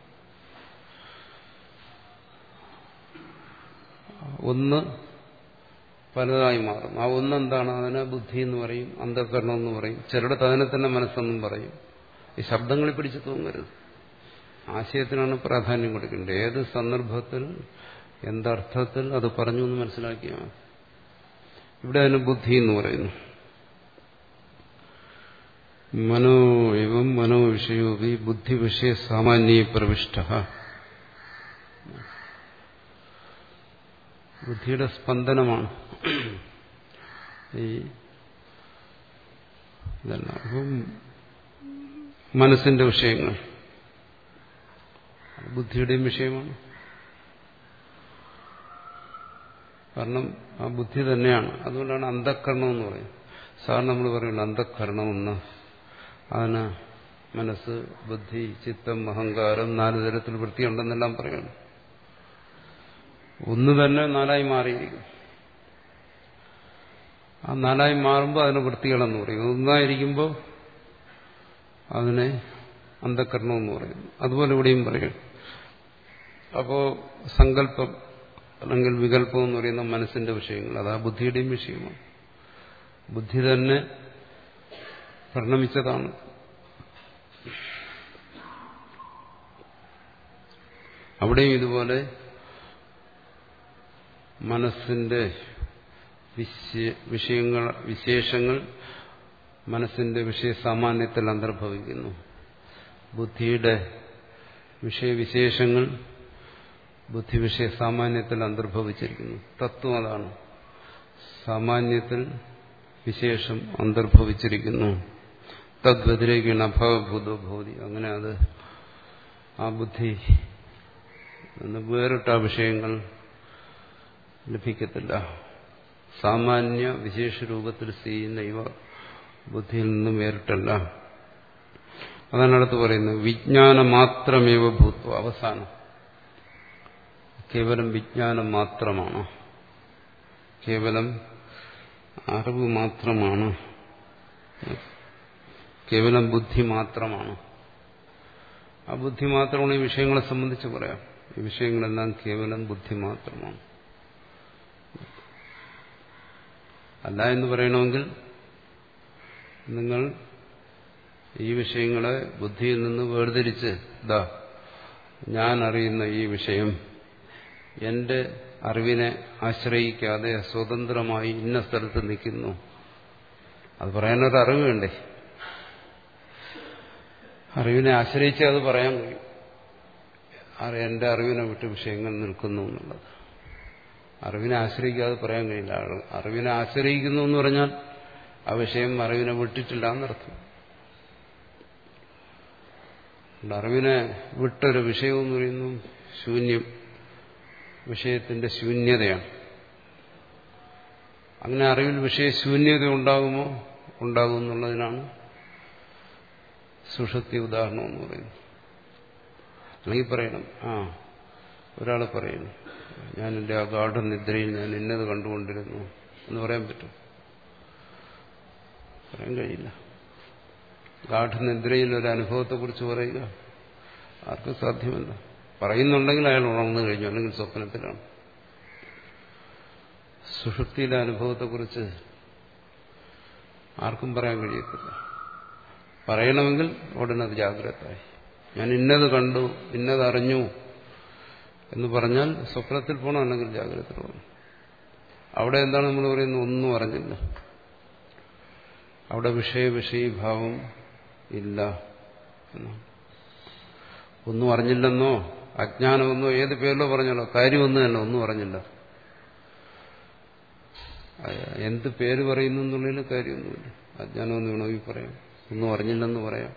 ഒന്ന് പലതായി മാറും. ആ ഒന്നെന്താണ്? അതിനെ ബുദ്ധി എന്ന് പറയും, അന്ധകരണം എന്ന് പറയും, ചിലയിടത്ത് അതിനെ തന്നെ മനസ്സെന്നും പറയും. ഈ ശബ്ദങ്ങളിൽ പിടിച്ചു തൂങ്ങരുത്. ആശയത്തിനാണ് പ്രാധാന്യം കൊടുക്കേണ്ടത്. ഏത് സന്ദർഭത്തിൽ എന്തർത്ഥത്തിൽ അത് പറഞ്ഞു എന്ന് മനസ്സിലാക്കിയാൽ മതി. ഇവിടെ അതിന് ബുദ്ധി എന്ന് പറയുന്നു. മനോ എവം മനോ വിഷയോപി ബുദ്ധി വിഷയ സാമാന്യ പ്രവിഷ്ട. ബുദ്ധിയുടെ സ്പന്ദനമാണ് ഈ ഇതല്ല. അപ്പം മനസ്സിന്റെ വിഷയങ്ങൾ ബുദ്ധിയുടെയും വിഷയമാണ്. കാരണം ആ ബുദ്ധി തന്നെയാണ്. അതുകൊണ്ടാണ് അന്ധക്കരണം എന്ന് പറയുന്നത്. സാറിന് നമ്മൾ പറയുന്നത് അന്ധക്കരണമെന്ന്. അതിന് മനസ്സ്, ബുദ്ധി, ചിത്തം, അഹങ്കാരം, നാല് തരത്തിൽ വൃത്തിയുണ്ടെന്നെല്ലാം പറയണം. ഒന്ന് തന്നെ നാലായി മാറിയിരിക്കും. ആ നാലായി മാറുമ്പോൾ അതിന് വൃത്തികളെന്ന് പറയും. ഒന്നായിരിക്കുമ്പോൾ അതിനെ അന്ധക്കരണമെന്ന് പറയുന്നു. അതുപോലെ ഇവിടെയും പറയും. അപ്പോ സങ്കല്പം അല്ലെങ്കിൽ വികല്പം എന്ന് പറയുന്ന മനസ്സിന്റെ വിഷയങ്ങൾ, അതാ ബുദ്ധിയുടെയും വിഷയമാണ്. ബുദ്ധി തന്നെ പരിണമിച്ചതാണ്. അവിടെയും ഇതുപോലെ മനസ്സിന്റെ വിഷയങ്ങൾ വിശേഷങ്ങൾ മനസ്സിന്റെ വിഷയ സാമാന്യത്തിൽ അന്തർഭവിക്കുന്നു. ബുദ്ധിയുടെ വിഷയവിശേഷങ്ങൾ ബുദ്ധിവിഷയ സാമാന്യത്തിൽ അന്തർഭവിച്ചിരിക്കുന്നു. തത്വം അതാണ്. സാമാന്യത്തിൽ വിശേഷം അന്തർഭവിച്ചിരിക്കുന്നു. തദ്വ്യതിരേകേണ അഭാവഭൂതോ ഭവതി. അങ്ങനെ അത് ആ ബുദ്ധി വേറിട്ട വിഷയങ്ങൾ ലഭിക്കത്തില്ല. സാമാന്യ വിശേഷ രൂപത്തിൽ ചെയ്യുന്ന ഇവ ബുദ്ധിയിൽ നിന്നും വേറിട്ടല്ല. അതാണ് അടുത്ത് പറയുന്നത്. വിജ്ഞാനം മാത്രമേവ ഭൂത്വ. അവസാനം കേവലം വിജ്ഞാനം മാത്രമാണ്, കേവലം അറിവ് മാത്രമാണ്, കേവലം ബുദ്ധി മാത്രമാണ്. ആ ബുദ്ധി മാത്രമാണ് ഈ വിഷയങ്ങളെ സംബന്ധിച്ച് പറയാം. ഈ വിഷയങ്ങളെല്ലാം കേവലം ബുദ്ധി മാത്രമാണ്. അല്ല എന്ന് പറയണമെങ്കിൽ നിങ്ങൾ ഈ വിഷയങ്ങളെ ബുദ്ധിയിൽ നിന്ന് വേർതിരിച്ച് ഇതാ ഞാൻ അറിയുന്ന ഈ വിഷയം എന്റെ അറിവിനെ ആശ്രയിക്കാതെ സ്വതന്ത്രമായി ഇന്ന സ്ഥലത്ത് നിൽക്കുന്നു. അത് പറയാനൊരു അറിവ് വേണ്ടേ? അറിവിനെ ആശ്രയിച്ച് അത് പറയാൻ കഴിയും. എന്റെ അറിവിനെ വിട്ട് വിഷയങ്ങൾ നിൽക്കുന്നു എന്നുള്ളത് അറിവിനെ ആശ്രയിക്കാതെ പറയാൻ കഴിയില്ല. അറിവിനെ ആശ്രയിക്കുന്നു എന്ന് പറഞ്ഞാൽ ആ വിഷയം അറിവിനെ വിട്ടിട്ടില്ല എന്നർത്ഥം. അറിവിനെ വിട്ടൊരു വിഷയം എന്ന് പറയുന്നു ശൂന്യം, വിഷയത്തിന്റെ ശൂന്യതയാണ്. അങ്ങനെ അറിവിൽ വിഷയശൂന്യത ഉണ്ടാകുമോ? ഉണ്ടാകും എന്നുള്ളതിനാണ് സുഷുപ്തി ഉദാഹരണം എന്ന് പറയുന്നത്. അല്ലെങ്കിൽ പറയണം, ആ ഒരാൾ പറയുന്നു ഞാൻ എൻ്റെ ആ ഗാഢ നിദ്രയിൽ ഞാൻ ഇന്നത് കണ്ടുകൊണ്ടിരുന്നു എന്ന് പറയാൻ പറ്റും? പറയാൻ കഴിയില്ല. ഗാഠനിദ്രയിൽ ഒരു അനുഭവത്തെക്കുറിച്ച് പറയുക ആർക്കും സാധ്യമല്ല. പറയുന്നുണ്ടെങ്കിൽ അയാൾ ഉണർന്നു കഴിഞ്ഞു, അല്ലെങ്കിൽ സ്വപ്നത്തിലാണ്. സുഷുപ്തിയിലെ അനുഭവത്തെക്കുറിച്ച് ആർക്കും പറയാൻ കഴിയത്തില്ല. പറയണമെങ്കിൽ ഉടനെ അത് ജാഗ്രതയായി. ഞാൻ ഇന്നത് കണ്ടു, ഇന്നത് അറിഞ്ഞു എന്ന് പറഞ്ഞാൽ സ്വപ്നത്തിൽ പോകണം, അല്ലെങ്കിൽ ജാഗ്രതത്തിൽ പോകണം. അവിടെ എന്താണ് നമ്മൾ പറയുന്നത്? ഒന്നും അറിഞ്ഞില്ല. അവിടെ വിഷയ വിഷയീഭാവം ഇല്ല എന്നാണ്. ഒന്നും അറിഞ്ഞില്ലെന്നോ അജ്ഞാനമെന്നോ ഏത് പേരിലോ പറഞ്ഞല്ലോ, കാര്യമൊന്നും തന്നെ, ഒന്നും അറിഞ്ഞില്ല. എന്ത് പേര് പറയുന്നു എന്നുള്ളതിൽ കാര്യമൊന്നുമില്ല. അജ്ഞാനമെന്ന് വേണമെങ്കിൽ പറയാം, ഒന്നും അറിഞ്ഞില്ലെന്ന് പറയാം,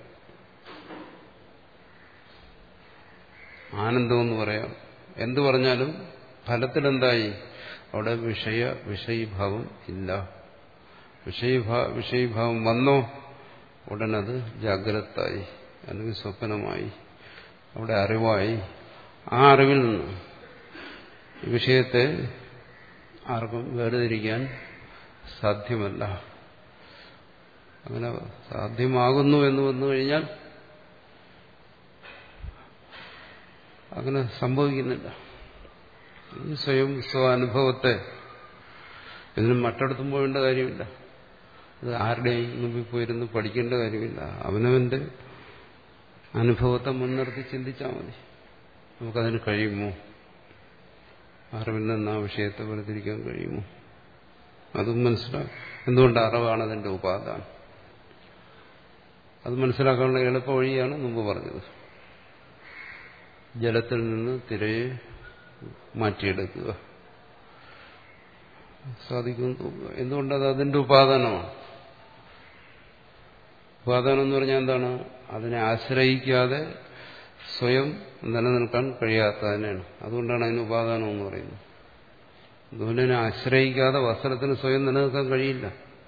ആനന്ദമെന്ന് പറയാം. എന്തു പറഞ്ഞാലും ഫലത്തിലെന്തായി? അവിടെ വിഷയ വിഷയീഭാവം ഇല്ല. വിഷയീഭാ വിഷയീഭാവം വന്നോ ഉടനത് ജാഗ്രതായി, അല്ലെങ്കിൽ സ്വപ്നമായി, അവിടെ അറിവായി. ആ അറിവിൽ നിന്ന് വിഷയത്തെ ആർക്കും വേർതിരിക്കാൻ സാധ്യമല്ല. അങ്ങനെ സാധ്യമാകുന്നു എന്ന് വന്നു കഴിഞ്ഞാൽ അങ്ങനെ സംഭവിക്കുന്നില്ല. ഈ സ്വയം സ്വാനുഭവത്തെ ഇതിനും മറ്റിടത്തും പോകേണ്ട കാര്യമില്ല. ഇത് ആരുടെയും മുമ്പിൽ പോയിരുന്ന് പഠിക്കേണ്ട കാര്യമില്ല. അവനവന്റെ അനുഭവത്തെ മുൻനിർത്തി ചിന്തിച്ചാൽ മതി. നമുക്കതിന് കഴിയുമോ? അറിവിൽ നിന്ന് ആ വിഷയത്തെ വേർതിരിക്കാൻ കഴിയുമോ? അതും മനസ്സിലാക്കും. എന്തുകൊണ്ട് അറിവാണ് അതിന്റെ ഉപാദാനം. അത് മനസ്സിലാക്കാനുള്ള എളുപ്പ വഴിയാണ് മുമ്പ് പറഞ്ഞത്. ജലത്തിൽ നിന്ന് തിരയെ മാറ്റിയെടുക്കുക സാധിക്കുമെന്ന് തോന്നുക. എന്തുകൊണ്ടത് അതിന്റെ ഉപാദാനമാണ്. ഉപാദാനം എന്ന് പറഞ്ഞാൽ എന്താണ്? അതിനെ ആശ്രയിക്കാതെ സ്വയം നിലനിൽക്കാൻ കഴിയാത്തതിനാണ്. അതുകൊണ്ടാണ് അതിന് ഉപാദാനം എന്ന് പറയുന്നത്. നൂലിനെ ആശ്രയിക്കാതെ വസ്ത്രത്തിന് സ്വയം നിലനിൽക്കാൻ കഴിയില്ല.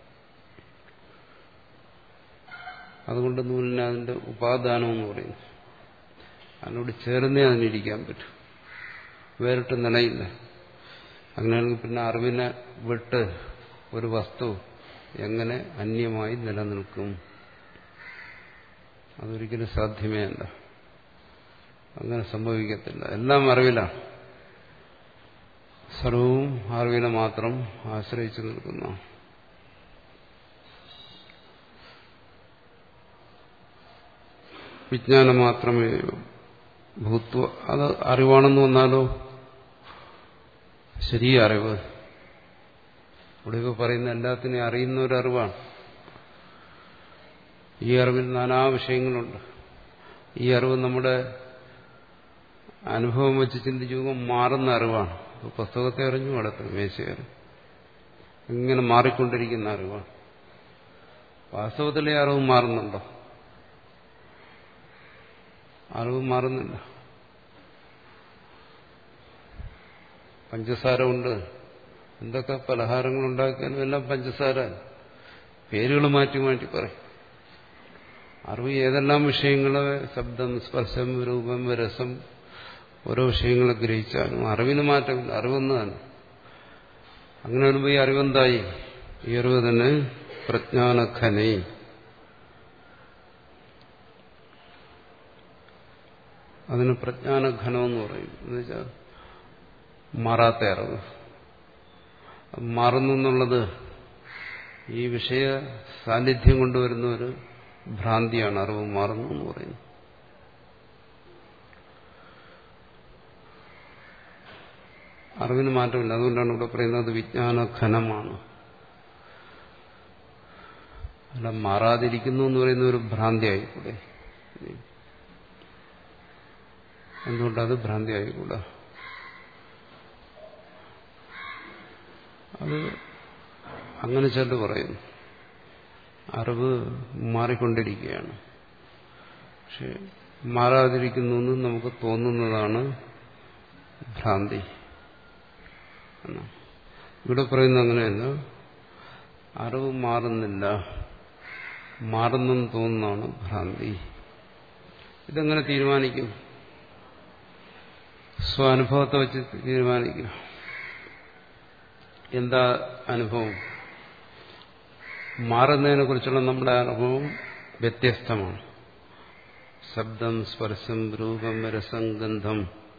അതുകൊണ്ട് നൂലിനെ അതിന്റെ ഉപാദാനം എന്ന് പറയുന്നു. അതിനോട് ചേർന്നേ അതിനിരിക്കാൻ പറ്റും, വേറിട്ട് നിലയില്ല. അങ്ങനെയാണെങ്കിൽ പിന്നെ അറിവിനെ വിട്ട് ഒരു വസ്തു എങ്ങനെ അന്യമായി നിലനിൽക്കും? അതൊരിക്കലും സാധ്യമേ അല്ല. അങ്ങനെ സംഭവിക്കത്തില്ല. എല്ലാം അറിവിലാണ്. സർവവും അറിവിനെ മാത്രം ആശ്രയിച്ചു നിൽക്കുന്ന വിജ്ഞാനം മാത്രമേ ഭൂത്വ. അത് അറിവാണെന്ന് വന്നാലോ ശരി അറിവ്. ഇവിടെ പറയുന്ന എല്ലാത്തിനെയും അറിയുന്ന ഒരറിവാണ്. ഈ അറിവിൽ നാനാ വിഷയങ്ങളുണ്ട്. ഈ അറിവ് നമ്മുടെ അനുഭവം വെച്ച് ചിന്തിച്ചു പോകുമ്പോൾ മാറുന്ന അറിവാണ്. പുസ്തകത്തെ അറിഞ്ഞു, അടുത്ത് മേശയറി, ഇങ്ങനെ മാറിക്കൊണ്ടിരിക്കുന്ന അറിവാണ്. വാസ്തവത്തിലെ അറിവ് മാറുന്നുണ്ടോ? അറിവ് മാറുന്നില്ല. പഞ്ചസാര ഉണ്ട്, എന്തൊക്കെ പലഹാരങ്ങൾ ഉണ്ടാക്കിയാലും എല്ലാം പഞ്ചസാര, പേരുകൾ മാറ്റി മാറ്റി പറയും. അറിവ് ഏതെല്ലാം വിഷയങ്ങളെ, ശബ്ദം, സ്പർശം, രൂപം, രസം, ഓരോ വിഷയങ്ങളെ ഗ്രഹിച്ചാലും അറിവിന് മാറ്റമില്ല. അറിവൊന്നു തന്നെ. അങ്ങനെ വരുമ്പോൾ ഈ അറിവെന്തായി? ഈ അറിവ് തന്നെ പ്രജ്ഞാനഖനേ, അതിന് പ്രജ്ഞാനഘനമെന്ന് പറയും. എന്നുവെച്ചാൽ മാറാത്ത അറിവ്. മാറുന്നു എന്നുള്ളത് ഈ വിഷയ സാന്നിധ്യം കൊണ്ടുവരുന്ന ഒരു ഭ്രാന്തിയാണ്. അറിവ് മാറുന്നു എന്ന് പറയുന്നത്. അറിവിന് മാറ്റമില്ല. അതുകൊണ്ടാണ് ഇവിടെ പറയുന്നത് വിജ്ഞാനഘനമാണ്. അല്ല, മാറാതിരിക്കുന്നു എന്ന് പറയുന്ന ഒരു ഭ്രാന്തി ആയിക്കൂടെ? എന്തുകൊണ്ടത് ഭ്രാന്തി ആയിക്കൂടാ? അത് അങ്ങനെ ചിലർ പറയുന്നു, അറിവ് മാറിക്കൊണ്ടിരിക്കുകയാണ്. പക്ഷെ മാറാതിരിക്കുന്നു എന്ന് നമുക്ക് തോന്നുന്നതാണ് ഭ്രാന്തി. ഇവിടെ പറയുന്നത് അങ്ങനെയല്ല. അറിവ് മാറുന്നില്ല, മാറുന്നെന്ന് തോന്നുന്നതാണ് ഭ്രാന്തി. ഇതെങ്ങനെ തീരുമാനിക്കും? സ്വാനുഭവത്തെ വെച്ച് തീരുമാനിക്കുക. എന്താ അനുഭവം? മാറുന്നതിനെ കുറിച്ചുള്ള നമ്മുടെ അനുഭവം വ്യത്യസ്തമാണ്. ശബ്ദം, സ്പർശം, രൂപം, രസം, ഗന്ധം,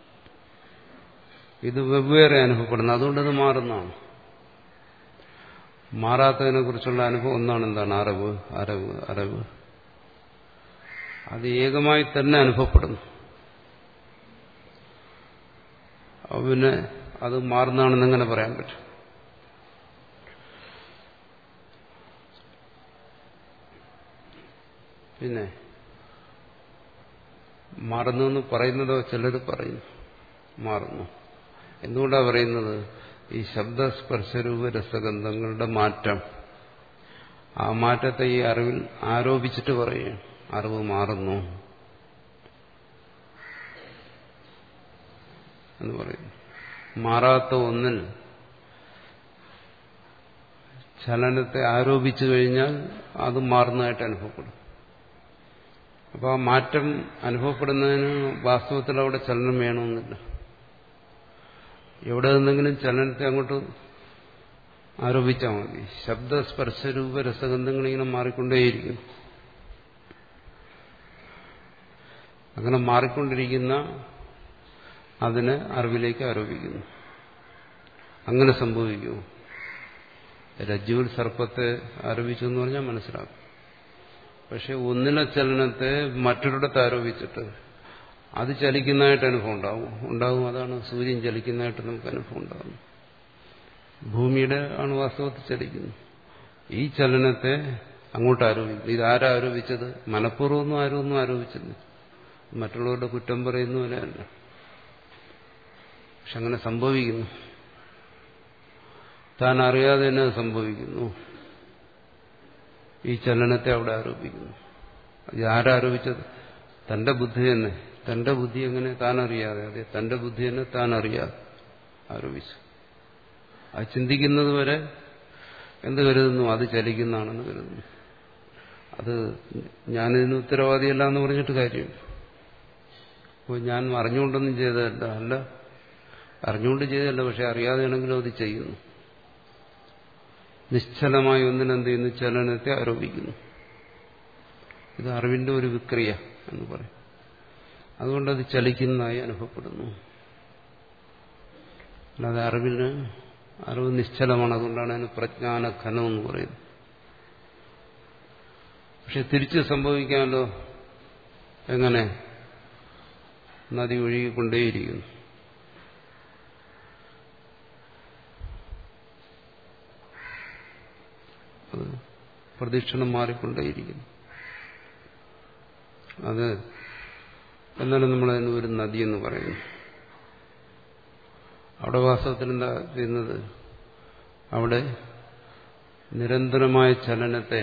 ഇത് വെവ്വേറെ അനുഭവപ്പെടുന്നു. അതുകൊണ്ടത് മാറുന്നതാണ്. മാറാത്തതിനെ കുറിച്ചുള്ള അനുഭവം ഒന്നാണ്. എന്താണ്? അറിവ്. അറിവ് അറിവ് അത് ഏകമായി തന്നെ അനുഭവപ്പെടുന്നു. പിന്നെ അത് മാറുന്നതാണെന്ന് എങ്ങനെ പറയാൻ പറ്റും? പിന്നെ മാറുന്നു എന്ന് പറയുന്നതോ ചിലർ പറയുന്നു മാറുന്നു. എന്തുകൊണ്ടാണ് പറയുന്നത്? ഈ ശബ്ദസ്പർശരൂപ രസഗന്ധങ്ങളുടെ മാറ്റം, ആ മാറ്റത്തെ ഈ അറിവിൽ ആരോപിച്ചിട്ട് പറയുകയാണ് അറിവ് മാറുന്നു എന്ന് പറയുന്നു. മാറാത്ത ഒന്നിൽ ചലനത്തെ ആരോപിച്ചു കഴിഞ്ഞാൽ അത് മാറുന്നതായിട്ട് അനുഭവപ്പെടും. അപ്പോൾ ആ മാറ്റം അനുഭവപ്പെടുന്നതിന് വാസ്തവത്തിൽ അവിടെ ചലനം വേണമെന്നില്ല. എവിടെ നിന്നെങ്കിലും ചലനത്തെ അങ്ങോട്ട് ആരോപിച്ചാൽ മതി. ശബ്ദസ്പർശരൂപ രസഗന്ധങ്ങളിങ്ങനെ മാറിക്കൊണ്ടേയിരിക്കും. അങ്ങനെ മാറിക്കൊണ്ടിരിക്കുന്ന അതിനെ അറിവിലേക്ക് ആരോപിക്കുന്നു. അങ്ങനെ സംഭവിക്കുമോ? രജ്ജുവിൽ സർപ്പത്തെ ആരോപിച്ചു എന്ന് പറഞ്ഞാൽ മനസ്സിലാക്കും. പക്ഷെ ഒന്നിലെ ചലനത്തെ മറ്റൊരിടത്ത് ആരോപിച്ചിട്ട് അത് ചലിക്കുന്നതായിട്ട് അനുഭവം ഉണ്ടാവും ഉണ്ടാവും അതാണ് സൂര്യൻ ചലിക്കുന്നതായിട്ട് നമുക്ക് അനുഭവം ഉണ്ടാകും. ഭൂമിയുടെ ആണ് വാസ്തവത്തിൽ ചലിക്കുന്നത്. ഈ ചലനത്തെ അങ്ങോട്ട് ആരോപിക്കുന്നു. ഇതാരാ ആരോപിച്ചത്? മനഃപൂർവ്വമൊന്നും ആരും ഒന്നും ആരോപിച്ചില്ല. മറ്റുള്ളവരുടെ കുറ്റം പറയുന്ന പോലെയല്ല. പക്ഷെ അങ്ങനെ സംഭവിക്കുന്നു. താൻ അറിയാതെ തന്നെ സംഭവിക്കുന്നു. ഈ ചലനത്തെ അവിടെ ആരോപിക്കുന്നു. ഇതാരാരോപിച്ചത്? തന്റെ ബുദ്ധി തന്നെ. തന്റെ ബുദ്ധി എങ്ങനെ? താൻ അറിയാതെ. അതെ, തന്റെ ബുദ്ധി തന്നെ താൻ അറിയാതെ ആരോപിച്ചു. അത് ചിന്തിക്കുന്നത് വരെ എന്ത് കരുതുന്നു? അത് ചലിക്കുന്നതാണെന്ന് കരുതുന്നു. അത് ഞാനിതിന് ഉത്തരവാദിയല്ല എന്ന് പറഞ്ഞിട്ട് കാര്യമില്ല. അപ്പോൾ ഞാൻ അറിഞ്ഞുകൊണ്ടൊന്നും ചെയ്തതല്ല. അല്ല, അറിഞ്ഞുകൊണ്ട് ചെയ്തതല്ല. പക്ഷെ അറിയാതെയാണെങ്കിലും അത് ചെയ്യുന്നു. നിശ്ചലമായ ഒന്നിനെന്ത് ചെയ്യുന്നു? ചലനത്തെ ആരോപിക്കുന്നു. ഇത് അറിവിന്റെ ഒരു വിക്രിയ എന്ന് പറയും. അതുകൊണ്ടത് ചലിക്കുന്നതായി അനുഭവപ്പെടുന്നു. അല്ലാതെ അറിവിന് അറിവ് നിശ്ചലമാണ്. അതുകൊണ്ടാണ് അതിന് പ്രജ്ഞാനഘനം എന്ന് പറയുന്നത്. പക്ഷെ തിരിച്ച് സംഭവിക്കാമല്ലോ. എങ്ങനെ? നദി ഒഴുകിക്കൊണ്ടേയിരിക്കുന്നു. അത് പ്രദക്ഷിണം മാറിക്കൊണ്ടേയിരിക്കുന്നു. അത് എന്നാലും നമ്മളതിന് ഒരു നദിയെന്ന് പറയുന്നു. അവിടെ വാസ്തവത്തിൽ എന്താ ചെയ്യുന്നത്? അവിടെ നിരന്തരമായ ചലനത്തെ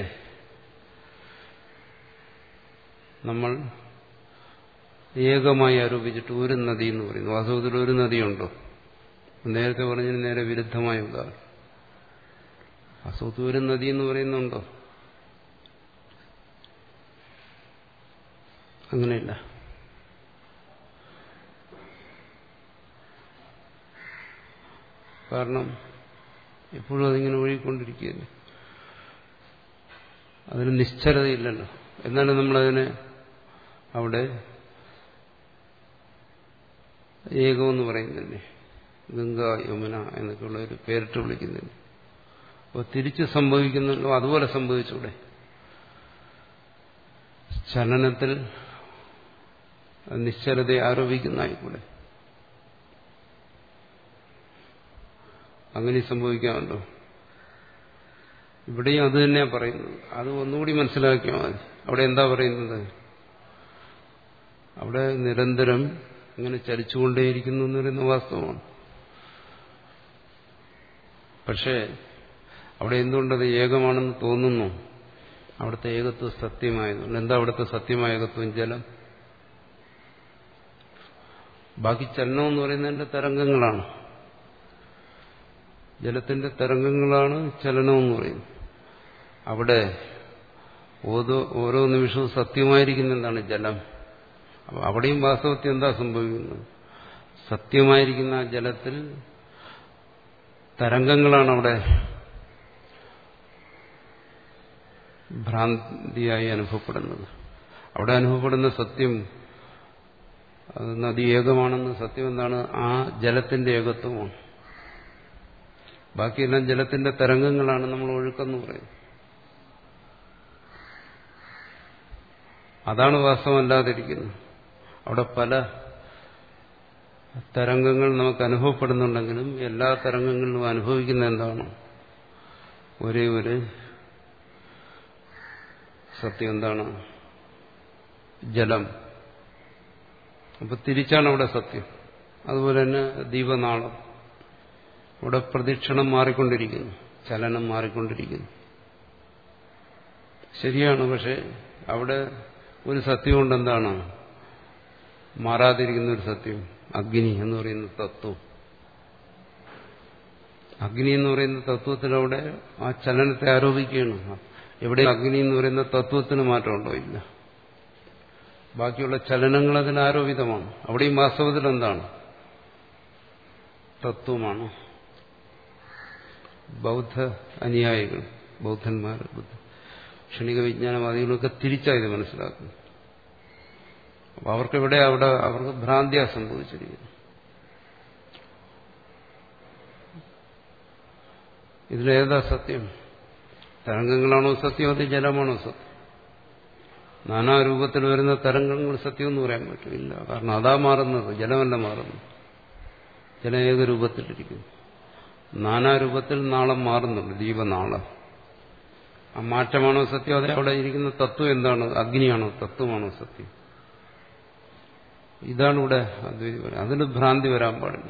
നമ്മൾ ഏകമായി ആരോപിച്ചിട്ട് ഒരു നദി എന്ന് പറയുന്നു. വാസ്തവത്തിൽ ഒരു നദിയുണ്ടോ? നേരത്തെ പറഞ്ഞതിന് നേരെ വിരുദ്ധമായ ഉദാഹരണം. വാസ്തവത്തിൽ ഒരു നദി എന്ന് പറയുന്നുണ്ടോ? അങ്ങനെയില്ല. കാരണം എപ്പോഴും അതിങ്ങനെ ഒഴുകിക്കൊണ്ടിരിക്കുകയല്ലേ. അതിന് നിശ്ചലതയില്ലല്ലോ. എന്നാലും നമ്മളതിനെ അവിടെ ഏകമെന്ന് പറയുന്നില്ലേ, ഗംഗ യമുന എന്നൊക്കെയുള്ള ഒരു പേരിട്ട് വിളിക്കുന്നില്ലേ. അപ്പോൾ തിരിച്ച് സംഭവിക്കുന്നല്ലോ, അതുപോലെ സംഭവിച്ചൂടെ? ചലനത്തിൽ നിശ്ചലതയെ ആരോപിക്കുന്നതായിക്കൂടെ? അങ്ങനെ സംഭവിക്കാമല്ലോ. ഇവിടെയും അത് തന്നെയാണ് പറയുന്നത്. അത് ഒന്നുകൂടി മനസ്സിലാക്കിയാൽ മതി. അവിടെ എന്താ പറയുന്നത്? അവിടെ നിരന്തരം ഇങ്ങനെ ചലിച്ചുകൊണ്ടേയിരിക്കുന്നു എന്ന് പറയുന്ന വാസ്തവമാണ്. പക്ഷേ അവിടെ എന്തുകൊണ്ടത് ഏകമാണെന്ന് തോന്നുന്നു? അവിടുത്തെ ഏകത്വം സത്യമായതുകൊണ്ട്. എന്താ അവിടുത്തെ സത്യമായ ഏകത്വം? ജലം. ബാക്കി ചലനം എന്ന് പറയുന്നതിന്റെ തരംഗങ്ങളാണ്. ജലത്തിന്റെ തരംഗങ്ങളാണ് ചലനമെന്ന് പറയുന്നത്. അവിടെ ഓരോ ഓരോ നിമിഷവും സത്യമായിരിക്കുന്ന എന്താണ്? ജലം. അപ്പോൾ അവിടെയും വാസ്തവത്തിൽ എന്താ സംഭവിക്കുന്നത്? സത്യമായിരിക്കുന്ന ആ ജലത്തിൽ തരംഗങ്ങളാണ് അവിടെ ഭ്രാന്തിയായി അനുഭവപ്പെടുന്നത്. അവിടെ അനുഭവപ്പെടുന്ന സത്യം, അത് നദി ഏകമാണെന്ന് സത്യം എന്താണ്? ആ ജലത്തിന്റെ ഏകത്വമാണ്. ബാക്കിയെല്ലാം ജലത്തിന്റെ തരംഗങ്ങളാണ്, നമ്മൾ ഒഴുക്കെന്ന് പറയുന്നത്. അതാണ് വാസ്തവമല്ലാതിരിക്കുന്നത്. അവിടെ പല തരംഗങ്ങൾ നമുക്ക് അനുഭവപ്പെടുന്നുണ്ടെങ്കിലും എല്ലാ തരംഗങ്ങളിലും അനുഭവിക്കുന്ന എന്താണ്? ഒരേ ഒരു സത്യം എന്താണ്? ജലം. അപ്പൊ തിരിച്ചാണ് അവിടെ സത്യം. അതുപോലെ തന്നെ ദീപനാളം, അവിടെ പ്രദക്ഷിണം മാറിക്കൊണ്ടിരിക്കുന്നു, ചലനം മാറിക്കൊണ്ടിരിക്കുന്നു. ശരിയാണ്. പക്ഷെ അവിടെ ഒരു സത്യമുണ്ട്. എന്താണ് മാറാതിരിക്കുന്ന ഒരു സത്യം? അഗ്നി എന്ന് പറയുന്ന തത്വം. അഗ്നി എന്ന് പറയുന്ന തത്വത്തിൽ അവിടെ ആ ചലനത്തെ ആരോപിക്കുകയാണ്. എവിടെ അഗ്നി എന്ന് പറയുന്ന തത്വത്തിന് മാറ്റമുണ്ടോ? ഇല്ല. ബാക്കിയുള്ള ചലനങ്ങൾ അതിന് ആരോപിതമാണ്. അവിടെയും വാസ്തവത്തിൽ എന്താണ്? തത്വമാണ്. ബൗദ്ധ അനുയായികൾ, ബൗദ്ധന്മാർ, ബുദ്ധ ക്ഷണിക വിജ്ഞാനവാദികളൊക്കെ തിരിച്ചായത് മനസ്സിലാക്കുന്നു. അപ്പൊ അവർക്കെവിടെ അവിടെ അവർക്ക് ഭ്രാന്തിയാ സംഭവിച്ചിരിക്കുന്നു. ഇതിലേതാ സത്യം? തരംഗങ്ങളാണോ സത്യം, അത് ജലമാണോ സത്യം? നാനാരൂപത്തിൽ വരുന്ന തരംഗങ്ങൾ സത്യമെന്ന് പറയാൻ പറ്റില്ല. കാരണം അതാ മാറുന്നത്, ജലമല്ല മാറുന്നത്. ജലം ഏക രൂപത്തിലിരിക്കുന്നു. നാനാരൂപത്തിൽ നാളം മാറുന്നുണ്ട്, ദീപനാളം. ആ മാറ്റമാണോ സത്യം? അതെ അവിടെ ഇരിക്കുന്ന തത്വം എന്താണ്? അഗ്നിയാണോ തത്വമാണോ സത്യം? ഇതാണ് ഇവിടെ അദ്വൈതി പറയുന്നത്. അതിന് ഭ്രാന്തി വരാൻ പാടില്ല.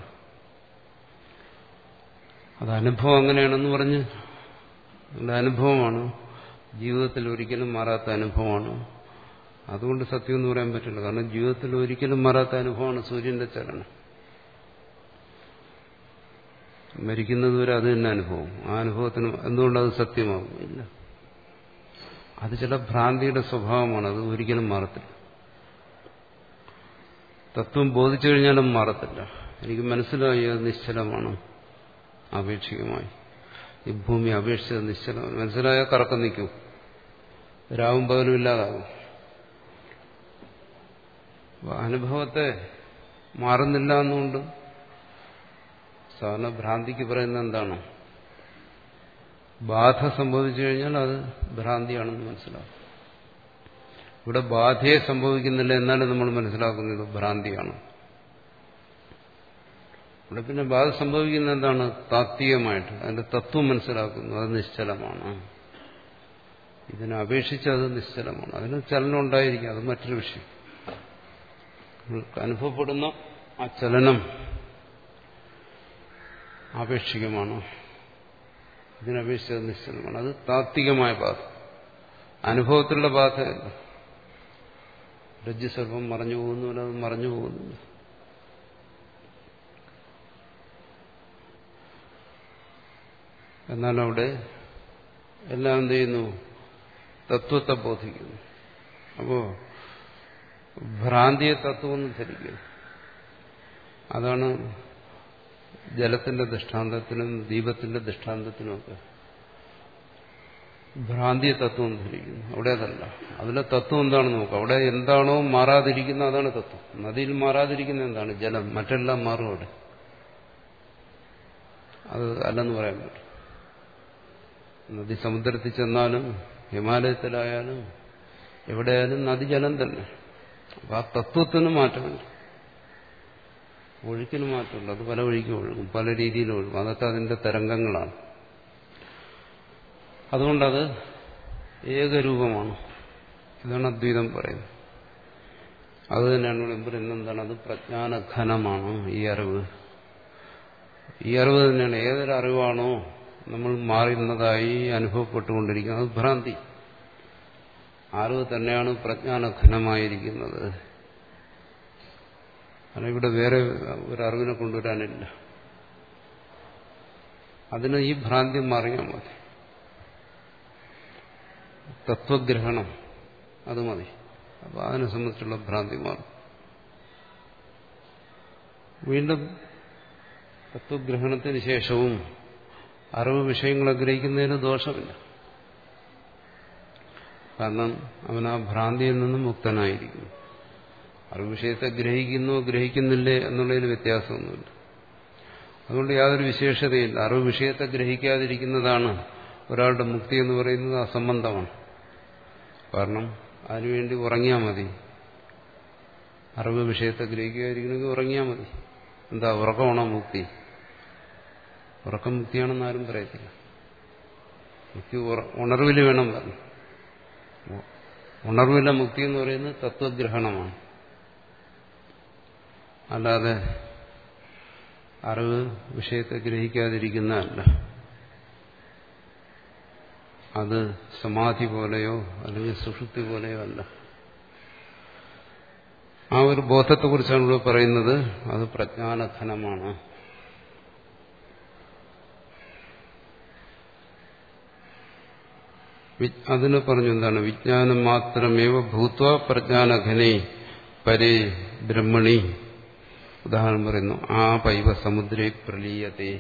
അത് അനുഭവം അങ്ങനെയാണെന്ന് പറഞ്ഞ് അതിന്റെ അനുഭവമാണ്, ജീവിതത്തിൽ ഒരിക്കലും മാറാത്ത അനുഭവമാണ്. അതുകൊണ്ട് സത്യം എന്ന് പറയാൻ പറ്റില്ല. കാരണം ജീവിതത്തിൽ ഒരിക്കലും മാറാത്ത അനുഭവമാണ് സൂര്യന്റെ ചലനം. മരിക്കുന്നതുവരെ അത് തന്നെ അനുഭവം. ആ അനുഭവത്തിന് എന്തുകൊണ്ടത് സത്യമാകും? ഇല്ല. അത് ചില ഭ്രാന്തിയുടെ സ്വഭാവമാണ്. അത് ഒരിക്കലും മാറത്തില്ല. തത്വം ബോധിച്ചു കഴിഞ്ഞാലും മാറത്തില്ല. എനിക്ക് മനസ്സിലായി അത് നിശ്ചലമാണ്. ആപേക്ഷികമായി ഈ ഭൂമി അപേക്ഷിച്ചത് നിശ്ചലമാണ്. മനസ്സിലായാൽ കറക്കം നിൽക്കും, രാവും പകലും ഇല്ലാതാകും. അനുഭവത്തെ മാറുന്നില്ല എന്നുകൊണ്ട് സാധാരണ ഭ്രാന്തിക്ക് പറയുന്നത് എന്താണ്? ബാധ സംഭവിച്ചു കഴിഞ്ഞാൽ അത് ഭ്രാന്തിയാണെന്ന് മനസ്സിലാക്കും. ഇവിടെ ബാധയെ സംഭവിക്കുന്നില്ല, എന്നാലും നമ്മൾ മനസ്സിലാക്കുന്നത് ഭ്രാന്തിയാണ്. ഇവിടെ പിന്നെ ബാധ സംഭവിക്കുന്ന എന്താണ്? താത്വികമായിട്ട് അതിന്റെ തത്വം മനസ്സിലാക്കുന്നു. അത് നിശ്ചലമാണ്. ഇതിനെ അപേക്ഷിച്ച് അത് നിശ്ചലമാണ്. അതിന് ചലനം ഉണ്ടായിരിക്കും, അത് മറ്റൊരു വിഷയം. അനുഭവപ്പെടുന്ന ആ ചലനം ആപേക്ഷികമാണ്. ഇതിനപേക്ഷിച്ച് നിശ്ചലമാണ്. അത് താത്വികമായ ബാധ, അനുഭവത്തിലുള്ള ബാധയല്ല. രജ്ജുസർപ്പം മറഞ്ഞു പോകുന്നില്ല, അത് മറഞ്ഞു പോകുന്നില്ല. എന്നാൽ അവിടെ എല്ലാം എന്ത് ചെയ്യുന്നു? തത്വത്തെ ബോധിക്കുന്നു. അപ്പോ ഭ്രാന്തിയെ തത്വമെന്ന് ധരിക്കുന്നു. അതാണ് ജലത്തിന്റെ ദൃഷ്ടാന്തത്തിനും ദീപത്തിന്റെ ദൃഷ്ടാന്തത്തിനുമൊക്കെ ഭ്രാന്തിയെ തത്വം ധരിക്കുന്നു. അവിടെ അതല്ല. അതിലെ തത്വം എന്താണെന്ന് നോക്കാം. അവിടെ എന്താണോ മാറാതിരിക്കുന്നത് അതാണ് തത്വം. നദിയിൽ മാറാതിരിക്കുന്നത് എന്താണ്? ജലം. മറ്റെല്ലാം മാറും അവിടെ. അത് അല്ലെന്ന് പറയാൻ പറ്റും. നദി സമുദ്രത്തിൽ ചെന്നാലും ഹിമാലയത്തിലായാലും എവിടെയായാലും നദി ജലം തന്നെ. അപ്പൊ ആ തത്വത്തിന് മാറ്റമുണ്ട്, ഒഴുക്കിന് മാറ്റമുണ്ട്. അത് പല വഴിക്കും ഒഴുകും, പല രീതിയിലും ഒഴുകും. അതൊക്കെ അതിന്റെ തരംഗങ്ങളാണ്. അതുകൊണ്ടത് ഏകരൂപമാണ്. ഇതാണ് അദ്വൈതം പറയുന്നത്. അത് തന്നെയാണ് ഇവിടെ പറയുന്നത്. എന്താണ്? അത് പ്രജ്ഞാനഘനമാണ് ഈ അറിവ്. ഈ അറിവ് തന്നെയാണ്. ഏതൊരു അറിവാണോ നമ്മൾ മാറുന്നതായി അനുഭവപ്പെട്ടുകൊണ്ടിരിക്കുന്നത്, അത് ഭ്രാന്തി. അറിവ് തന്നെയാണ് പ്രജ്ഞാനഘനമായിരിക്കുന്നത്. കാരണം ഇവിടെ വേറെ ഒരു അറിവിനെ കൊണ്ടുവരാനില്ല. അതിന് ഈ ഭ്രാന്തി മാറിയാൽ മതി. തത്വഗ്രഹണം അത് മതി. അപ്പൊ അതിനെ സംബന്ധിച്ചുള്ള ഭ്രാന്തി മാറും. വീണ്ടും തത്വഗ്രഹണത്തിന് ശേഷവും അറിവ് വിഷയങ്ങളെ ഗ്രഹിക്കുന്നതിന് ദോഷമില്ല. കാരണം അവൻ ആ ഭ്രാന്തിയിൽ നിന്നും മുക്തനായിരിക്കുന്നു. അറിവ് വിഷയത്തെ ഗ്രഹിക്കുന്നോ ഗ്രഹിക്കുന്നില്ലേ എന്നുള്ളതിൽ വ്യത്യാസമൊന്നുമില്ല. അതുകൊണ്ട് യാതൊരു വിശേഷതയില്ല. അറിവ് വിഷയത്തെ ഗ്രഹിക്കാതിരിക്കുന്നതാണ് ഒരാളുടെ മുക്തി എന്ന് പറയുന്നത് അസംബന്ധമാണ്. കാരണം അതിനുവേണ്ടി ഉറങ്ങിയാൽ മതി. അറിവ് വിഷയത്തെ ഗ്രഹിക്കാതിരിക്കണമെങ്കിൽ ഉറങ്ങിയാൽ മതി. എന്താ ഉറക്കമാണോ മുക്തി? ഉറക്കം മുക്തിയാണെന്ന് ആരും പറയത്തില്ല. മുക്തി ഉണർവിൽ വേണം പറഞ്ഞു. ഉണർവില്ല മുക്തി എന്ന് പറയുന്നത് തത്വഗ്രഹണമാണ്. അല്ലാതെ അറിവ് വിഷയത്തെ ഗ്രഹിക്കാതിരിക്കുന്നതല്ല. അത് സമാധി പോലെയോ അല്ലെങ്കിൽ സുഷുപ്തി പോലെയോ അല്ല. ആ ഒരു ബോധത്തെക്കുറിച്ചാണ് ഇവിടെ പറയുന്നത്. അത് പ്രജ്ഞാനഘനമാണ്. അതിന് പറഞ്ഞു എന്താണ്? വിജ്ഞാനം മാത്രമേവ ഭൂത്വ പ്രജ്ഞാനഘനേ പരേ ബ്രഹ്മണി. ഉദാഹരണം പറയുന്നു, ആ പൈവ സമുദ്രേ പ്രലീയതേ.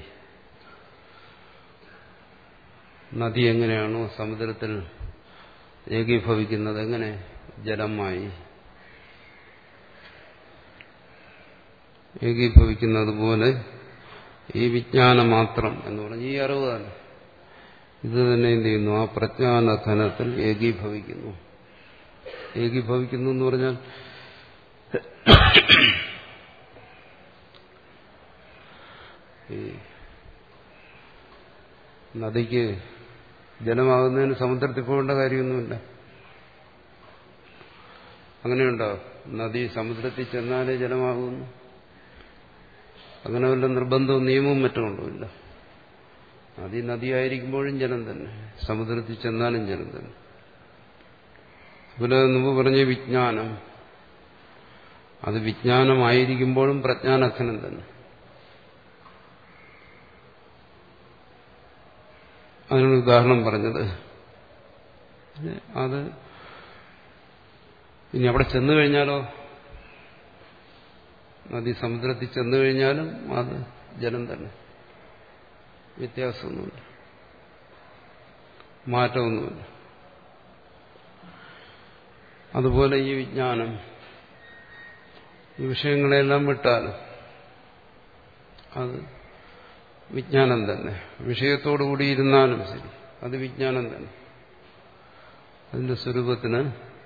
നദി എങ്ങനെയാണോ സമുദ്രത്തിൽ ഏകീഭവിക്കുന്നത്, എങ്ങനെ? ജലമായി ഏകീഭവിക്കുന്നത് പോലെ ഈ വിജ്ഞാനം മാത്രം എന്ന് പറഞ്ഞ ഈ അറിവ് തന്നെ ഇത് തന്നെ എന്ത് ചെയ്യുന്നു? ആ പ്രജ്ഞാനഘനത്തിൽ ഏകീഭവിക്കുന്നു. ഏകീഭവിക്കുന്നു എന്ന് പറഞ്ഞാൽ ഈ നദിക്ക് ജലമാകുന്നതിന് സമുദ്രത്തിൽ പോകേണ്ട കാര്യമൊന്നുമില്ല. അങ്ങനെയുണ്ടോ? നദി സമുദ്രത്തിൽ ചെന്നാലേ ജലമാകുന്നു, അങ്ങനെ വല്ല നിർബന്ധവും നിയമവും മറ്റുമുണ്ടോയില്ല. നദി നദിയായിരിക്കുമ്പോഴും ജലം തന്നെ, സമുദ്രത്തിൽ ചെന്നാലും ജലം തന്നെ. അതുപോലെ മുമ്പ് പറഞ്ഞ വിജ്ഞാനം, അത് വിജ്ഞാനമായിരിക്കുമ്പോഴും പ്രജ്ഞാനഘനം തന്നെ. അതിനൊരു ഉദാഹരണം പറഞ്ഞത്, അത് ഇനി അവിടെ ചെന്നു കഴിഞ്ഞാലോ, നദി സമുദ്രത്തിൽ ചെന്നു കഴിഞ്ഞാലും അത് ജലം തന്നെ, വ്യത്യാസമൊന്നുമില്ല, മാറ്റമൊന്നുമില്ല. അതുപോലെ ഈ വിജ്ഞാനം ഈ വിഷയങ്ങളെല്ലാം വിട്ടാലും അത് വിജ്ഞാനം തന്നെ. വിഷയത്തോടുകൂടി ഇരുന്നാലും ശരി, അത് വിജ്ഞാനം തന്നെ. അതിന്റെ സ്വരൂപത്തിന്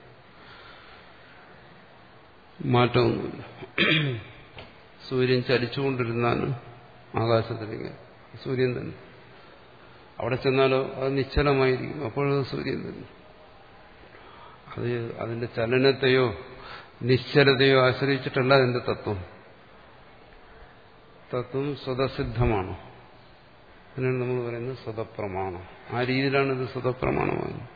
മാറ്റമൊന്നുമില്ല. സൂര്യൻ ചലിച്ചുകൊണ്ടിരുന്നാലും ആകാശത്തിലേക്ക് സൂര്യൻ തന്നെ. അവിടെ ചെന്നാലോ അത് നിശ്ചലമായിരിക്കും, അപ്പോഴത് സൂര്യൻ തന്നെ. അത് അതിന്റെ ചലനത്തെയോ നിശ്ചലതയോ ആശ്രയിച്ചിട്ടല്ല അതിന്റെ തത്വം. തത്വം സ്വതസിദ്ധമാണ്. അതിനാണ് നമ്മൾ പറയുന്നത് സ്വതപ്രമാണം. ആ രീതിയിലാണ് ഇത് സ്വതപ്രമാണമാകുന്നത്.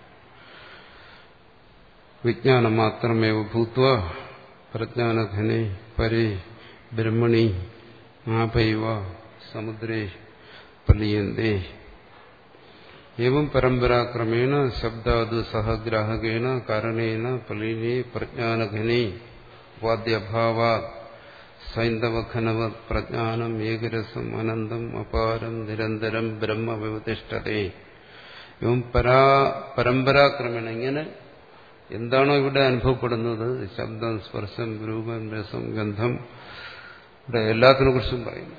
വിജ്ഞാനം മാത്രമേവ ഭൂത്വ പ്രജ്ഞാനഘനേ പരേ ബ്രഹ്മണി ആപൈവ സമുദ്രേ പ്രലീയന്തേ. ഏവം പരമ്പരാക്രമേണ ശബ്ദാദു സഹഗ്രാഹകേണ കാരണേന പ്രലീനേ പ്രജ്ഞാനഘനേ ഉപാദ്യഭാവാത് സൈന്ധവഘനവത് പ്രജ്ഞാനം ഏകരസം അനന്തം അപാരം നിരന്തരം ബ്രഹ്മ വ്യവതിഷ്ഠതേ. ഏവം പരാ പരമ്പരാക്രമേണ, ഇങ്ങനെ എന്താണോ ഇവിടെ അനുഭവപ്പെടുന്നത്, ശബ്ദം, സ്പർശം, രൂപം, രസം, ഗന്ധം, ഇവിടെ എല്ലാത്തിനെ കുറിച്ചും പറയുന്നു.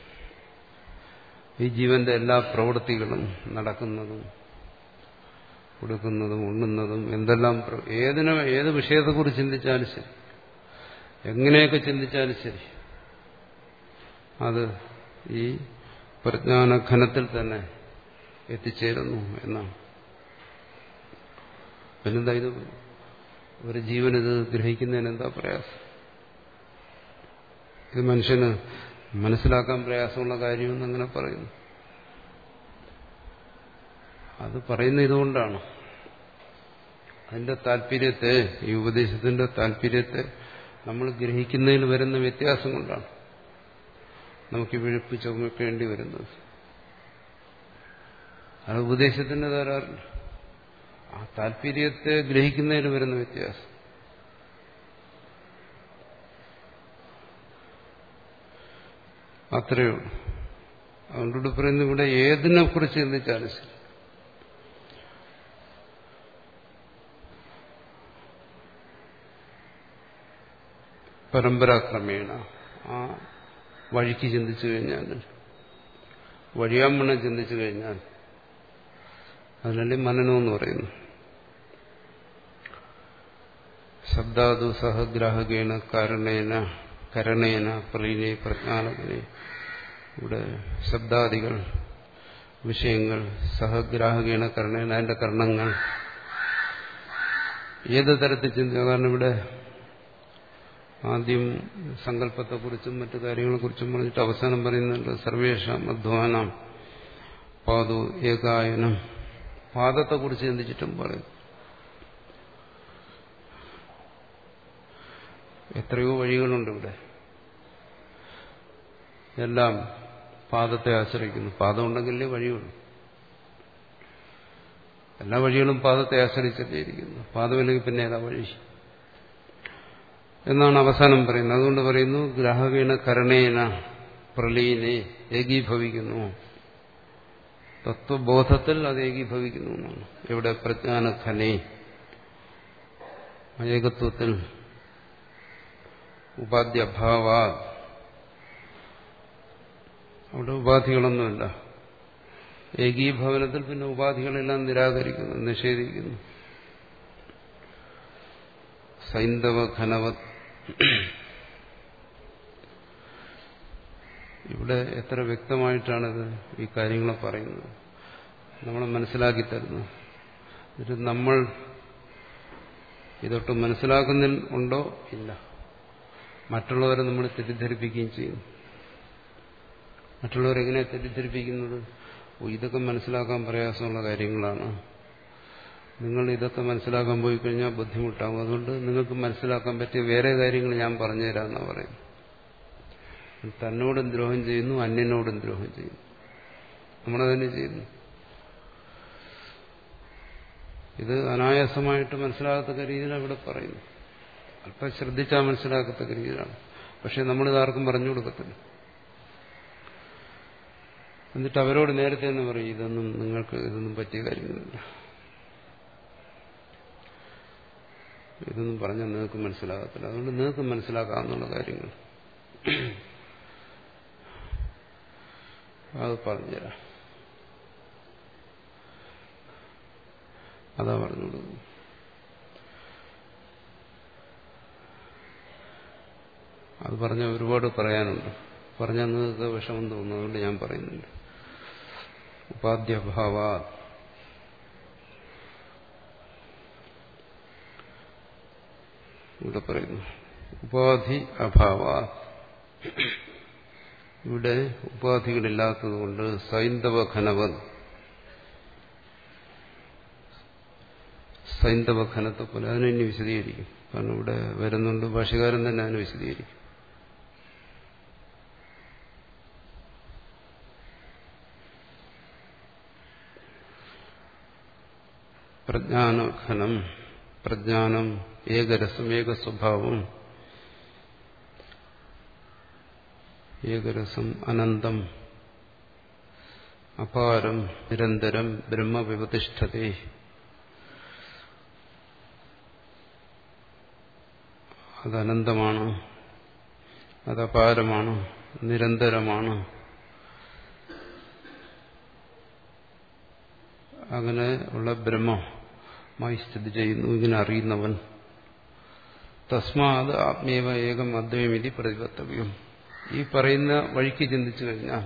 ഈ ജീവന്റെ എല്ലാ പ്രവൃത്തികളും നടക്കുന്നതും കൊടുക്കുന്നതും ഉണ്ണുന്നതും എന്തെല്ലാം, ഏതിനെ ഏത് വിഷയത്തെക്കുറിച്ച് ചിന്തിച്ചാലും ശരി, എങ്ങനെയൊക്കെ ചിന്തിച്ചാലും ശരി, അത് ഈ പ്രജ്ഞാനഘനത്തിൽ തന്നെ എത്തിച്ചേരുന്നു എന്നാണ്. പിന്നെന്താ ഇത് ഒരു ജീവനിത് ഗ്രഹിക്കുന്നതിന് എന്താ പ്രയാസം? ഇത് മനുഷ്യന് മനസ്സിലാക്കാൻ പ്രയാസമുള്ള കാര്യമെന്ന് അങ്ങനെ പറയുന്നു. അത് പറയുന്ന ഇതുകൊണ്ടാണ്. അതിന്റെ താല്പര്യത്തെ, ഈ ഉപദേശത്തിന്റെ താല്പര്യത്തെ നമ്മൾ ഗ്രഹിക്കുന്നതിൽ വരുന്ന വ്യത്യാസം കൊണ്ടാണ് നമുക്ക് വിഴുപ്പ് ചുമക്കേണ്ടി വരുന്നത്. അത് ഉപദേശത്തിന് തരാറില്ല. ആ താല്പര്യത്തെ ഗ്രഹിക്കുന്നതിൽ വരുന്ന വ്യത്യാസം. അത്രയേ ഉള്ളൂ. അതുകൊണ്ടിവിടെ പറയുന്നത്, ഇവിടെ ഏതിനെ കുറിച്ച് ചിന്തിച്ചാലും ശരി, പരമ്പരാക്രമേണ ആ വഴിക്ക് ചിന്തിച്ചു കഴിഞ്ഞാൽ, വഴിയാമണ്ണം ചിന്തിച്ചു കഴിഞ്ഞാൽ, അതിനല്ലേ മനനമെന്ന് പറയുന്നു. ശബ്ദാദു സഹഗ്രാഹകേണ കാരണേന കരണേന പ്രലീനെ പ്രജ്ഞാനത്തിനെ ഇവിടെ ശബ്ദാദികൾ വിഷയങ്ങൾ സഹഗ്രാഹകേണ കരണേന അതിന്റെ കർണങ്ങൾ ഏത് തരത്തിൽ ചിന്തിക്കുക. കാരണം ഇവിടെ ആദ്യം സങ്കല്പത്തെക്കുറിച്ചും മറ്റു കാര്യങ്ങളെക്കുറിച്ചും പറഞ്ഞിട്ട് അവസാനം പറയുന്നുണ്ട് സർവേഷാം അധ്വാനം പാദോ ഏകായനം. പാദത്തെക്കുറിച്ച് ചിന്തിച്ചിട്ടും പറയും. എത്രയോ വഴികളുണ്ട് ഇവിടെ. എല്ലാം പാദത്തെ ആശ്രയിക്കുന്നു. പാദം ഉണ്ടെങ്കിലേ വഴിയുള്ളൂ. എല്ലാ വഴികളും പാദത്തെ ആശ്രയിച്ചല്ലേ ഇരിക്കുന്നു. പാദമില്ലെങ്കിൽ പിന്നെ ഏതാ വഴി എന്നാണ് അവസാനം പറയുന്നത്. അതുകൊണ്ട് പറയുന്നു ഗ്രാഹകേണ കരണേന പ്രലീനെ ഏകീഭവിക്കുന്നു. തത്വബോധത്തിൽ അത് ഏകീഭവിക്കുന്നു എന്നാണ്. ഇവിടെ പ്രജ്ഞാനഘനെ ഏകത്വത്തിൽ ഉപാധ്യഭാവ അവിടെ ഉപാധികളൊന്നുമില്ല. ഏകീഭവനത്തിൽ പിന്നെ ഉപാധികളെല്ലാം നിരാകരിക്കുന്നു, നിഷേധിക്കുന്നു. സൈന്ധവ ഘനവത് ഇവിടെ എത്ര വ്യക്തമായിട്ടാണിത് ഈ കാര്യങ്ങളെ പറയുന്നത്, നമ്മളെ മനസ്സിലാക്കി തരുന്നത്. ഇത് നമ്മൾ ഇതൊട്ട് മനസ്സിലാക്കുന്നിൽ ഉണ്ടോ ഇല്ല. മറ്റുള്ളവരെ നമ്മൾ തെറ്റിദ്ധരിപ്പിക്കുകയും ചെയ്യുന്നു. മറ്റുള്ളവരെങ്ങനെ തെറ്റിദ്ധരിപ്പിക്കുന്നത്? ഇതൊക്കെ മനസ്സിലാക്കാൻ പ്രയാസമുള്ള കാര്യങ്ങളാണ്, നിങ്ങൾ ഇതൊക്കെ മനസ്സിലാക്കാൻ പോയി കഴിഞ്ഞാൽ ബുദ്ധിമുട്ടാകും, അതുകൊണ്ട് നിങ്ങൾക്ക് മനസ്സിലാക്കാൻ പറ്റിയ വേറെ കാര്യങ്ങൾ ഞാൻ പറഞ്ഞുതരാമെന്നാണ് പറയുന്നത്. തന്നോടും ദ്രോഹം ചെയ്യുന്നു, അന്യനോടും ദ്രോഹം ചെയ്യുന്നു. നമ്മളതന്നെ ചെയ്യുന്നു. ഇത് അനായാസമായിട്ട് മനസ്സിലാകത്തക്ക രീതിയിലാണ് ഇവിടെ പറയുന്നു. അല്പം ശ്രദ്ധിച്ചാൽ മനസ്സിലാക്കത്തക്ക രീതിയിലാണ്. പക്ഷെ നമ്മളിത് ആർക്കും പറഞ്ഞു കൊടുക്കത്തില്ല. എന്നിട്ട് അവരോട് നേരത്തെ തന്നെ പറയും ഇതൊന്നും നിങ്ങൾക്ക് ഇതൊന്നും പറ്റിയ കാര്യങ്ങളില്ല, ഇതൊന്നും പറഞ്ഞാൽ നിങ്ങൾക്ക് മനസ്സിലാകത്തില്ല, അതുകൊണ്ട് നിങ്ങൾക്ക് മനസ്സിലാക്കാവുന്ന കാര്യങ്ങൾ അത് പറഞ്ഞുതരാം. അതാ പറഞ്ഞു കൊടുക്കുന്നു. അത് പറഞ്ഞ ഒരുപാട് പറയാനുണ്ട്. പറഞ്ഞാൽ നിങ്ങൾക്ക് വിഷമം തോന്നുന്നു, അതുകൊണ്ട് ഞാൻ പറയുന്നുണ്ട്. ഉപാധ്യഭാവ ഇവിടെ പറയുന്നു. ഉപാധി അഭാവ ഇവിടെ ഉപാധികളില്ലാത്തതുകൊണ്ട് സൈന്ധവ ഘനവൻ, സൈന്ധവ ഘനത്തെ പോലെ അതിനെ ഇനി വിശദീകരിക്കും. കാരണം ഇവിടെ വരുന്നുണ്ട്, ഭാഷ്യകാരൻ തന്നെ അതിനെ വിശദീകരിക്കും. പ്രജ്ഞാനഘനം, പ്രജ്ഞാനം ഏകരസം, ഏകസ്വഭാവം, ഏകരസം, അനന്തം, അപാരം, നിരന്തരം, ബ്രഹ്മവിവതിഷ്ഠതേ. അത് അനന്തമാണ്, അത് അപാരമാണ്, നിരന്തരമാണ്. അങ്ങനെ ഉള്ള ബ്രഹ്മമായി സ്ഥിതി ചെയ്യുന്നു, ഇങ്ങനെ അറിയുന്നവൻ. തസ്മാത് ആത്മേവ ഏകം അദ്വയമിതി പ്രതിപത്തവ്യം. ഈ പറയുന്ന വഴിക്ക് ചിന്തിച്ചു കഴിഞ്ഞാൽ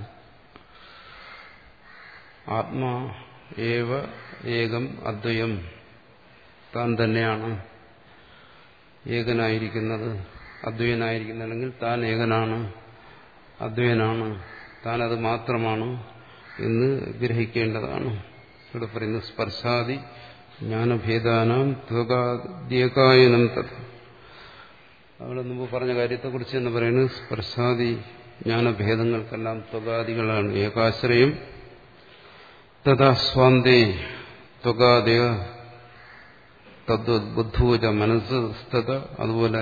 ആത്മാ ഏവ ഏകം അദ്വയം, താൻ തന്നെയാണ് ഏകനായിരിക്കുന്നത്, അദ്വയനായിരിക്കുന്നത്. അല്ലെങ്കിൽ താൻ ഏകനാണ്, അദ്വയനാണ്, താൻ അത് മാത്രമാണ് എന്ന് ഗ്രഹിക്കേണ്ടതാണ്. ഇവിടെ പറയുന്നു സ്പർശാദി ജ്ഞാനഭേദാനാം ത്വകാദ്യേകായനം തത്. അവിടെ മുമ്പ് പറഞ്ഞ കാര്യത്തെക്കുറിച്ച് തന്നെ പറയുന്നത് സ്പർശാദി ജ്ഞാനഭേദങ്ങൾക്കെല്ലാം ത്വകാദികളാണ് ഏകാശ്രയം. തഥാ സ്വാന്തേ ത്വകാദയ തദ്വത് ബുദ്ധൂജ മനസ്സ് സ്ഥത. അതുപോലെ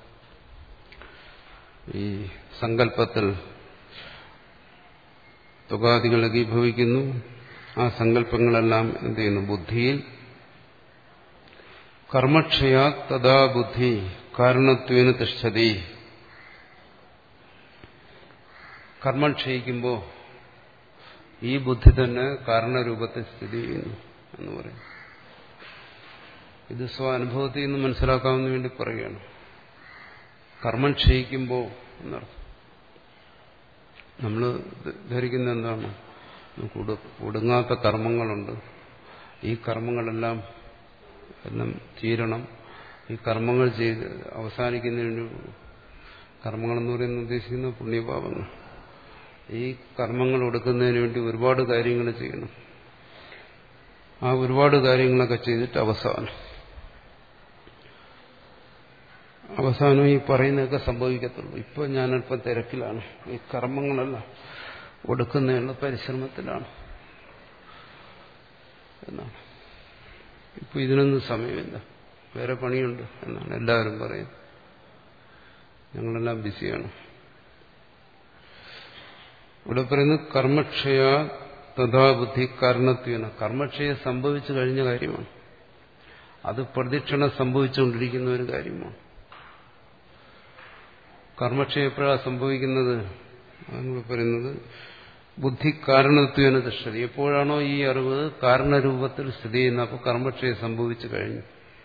ഈ സങ്കല്പത്തിൽ ത്വകാദികൾ ഏകീഭവിക്കുന്നു. ആ സങ്കല്പങ്ങളെല്ലാം എന്ത് ചെയ്യുന്നു? ബുദ്ധിയിൽ. കർമ്മക്ഷയാ തഥാ ബുദ്ധി കാരണത്വേന തിഷ്ഠതി. കർമ്മം ക്ഷയിക്കുമ്പോൾ ഈ ബുദ്ധി തന്നെ കാരണരൂപത്തിൽ സ്ഥിതി ചെയ്യുന്നു എന്ന് പറയും. ഇത് സ്വാനുഭവത്തിൽ നിന്ന് മനസ്സിലാക്കാവുന്ന വേണ്ടി പറയുകയാണ്. കർമ്മം ക്ഷയിക്കുമ്പോൾ എന്നർത്ഥം. നമ്മൾ ധരിക്കുന്ന എന്താണ്? ഒടുങ്ങാത്ത കർമ്മങ്ങളുണ്ട്, ഈ കർമ്മങ്ങളെല്ലാം എല്ലാം തീരണം, ഈ കർമ്മങ്ങൾ ചെയ്ത് അവസാനിക്കുന്നതിന് കർമ്മങ്ങളെന്ന് പറയുന്നത് ഉദ്ദേശിക്കുന്ന പുണ്യപാപങ്ങൾ. ഈ കർമ്മങ്ങൾ കൊടുക്കുന്നതിന് വേണ്ടി ഒരുപാട് കാര്യങ്ങൾ ചെയ്യണം. ആ ഒരുപാട് കാര്യങ്ങളൊക്കെ ചെയ്തിട്ട് അവസാനം അവസാനം ഈ പറയുന്നതൊക്കെ സംഭവിക്കത്തുള്ളൂ. ഇപ്പോൾ ഞാനല്പം തിരക്കിലാണ്, ഈ കർമ്മങ്ങളെല്ലാം ഒടുക്കുന്നതിനുള്ള പരിശ്രമത്തിലാണ് എന്നാണ്. ഇപ്പൊ ഇതിനൊന്നും സമയമില്ല, വേറെ പണിയുണ്ട് എന്നാണ് എല്ലാവരും പറയുന്നത്. ഞങ്ങളെല്ലാം ബിസിയാണ്. ഇവിടെ പറയുന്നത് കർമ്മക്ഷയ തഥാബുദ്ധി കാരണത്വേന. കർമ്മക്ഷയം സംഭവിച്ചു കഴിഞ്ഞ കാര്യമാണ്, അത് പ്രദക്ഷിണം സംഭവിച്ചുകൊണ്ടിരിക്കുന്ന ഒരു കാര്യമാണ്. കർമ്മക്ഷയം എപ്പോഴാണ് സംഭവിക്കുന്നത്? അതാണ് പറയുന്നത് ബുദ്ധി കാരണത്വേന തിഷ്ഠതി. എപ്പോഴാണോ ഈ അറിവ് കാരണരൂപത്തിൽ സ്ഥിതി ചെയ്യുന്നത്, അപ്പോൾ കർമ്മക്ഷയം സംഭവിച്ചു കഴിഞ്ഞു.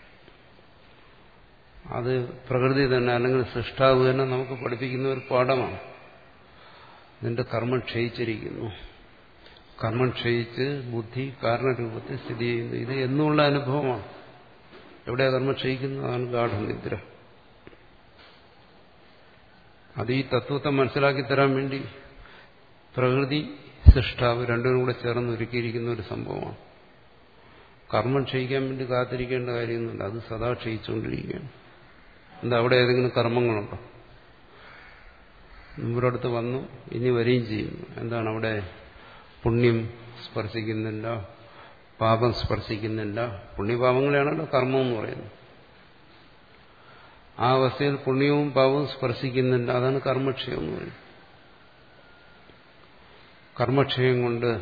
അത് പ്രകൃതി തന്നെ അല്ലെങ്കിൽ സൃഷ്ടാവ് തന്നെ നമുക്ക് പഠിപ്പിക്കുന്ന ഒരു പാഠമാണ്. നിന്റെ കർമ്മം ക്ഷയിച്ചിരിക്കുന്നു, കർമ്മം ക്ഷയിച്ച് ബുദ്ധി കാരണരൂപത്തിൽ സ്ഥിതി ചെയ്യുന്നു. ഇത് എന്നുള്ള അനുഭവമാണ്. എവിടെയാ കർമ്മം ക്ഷയിക്കുന്നത്? അതാണ് ഗാഠനിദ്ര. അത് ഈ തത്വത്തെ മനസ്സിലാക്കി തരാൻ വേണ്ടി പ്രകൃതി സൃഷ്ടാവ് രണ്ടും കൂടെ ചേർന്ന് ഒരുക്കിയിരിക്കുന്ന ഒരു സംഭവമാണ്. കർമ്മം ക്ഷയിക്കാൻ വേണ്ടി കാത്തിരിക്കേണ്ട കാര്യമൊന്നുമില്ല, അത് സദാ ക്ഷയിച്ചുകൊണ്ടിരിക്കുകയാണ്. എന്താ അവിടെ ഏതെങ്കിലും കർമ്മങ്ങളുണ്ടോ? മുമ്പൊരിടത്ത് വന്നു, ഇനി വരികയും ചെയ്യുന്നു. എന്താണ് അവിടെ? പുണ്യം സ്പർശിക്കുന്നില്ല, പാപം സ്പർശിക്കുന്നില്ല. പുണ്യപാപങ്ങളെയാണല്ലോ കർമ്മം എന്ന് പറയുന്നത്. ആ അവസ്ഥയിൽ പുണ്യവും പാപവും സ്പർശിക്കുന്നില്ല, അതാണ് കർമ്മക്ഷയം എന്ന് പറയുന്നത്. കർമ്മക്ഷയം കൊണ്ട്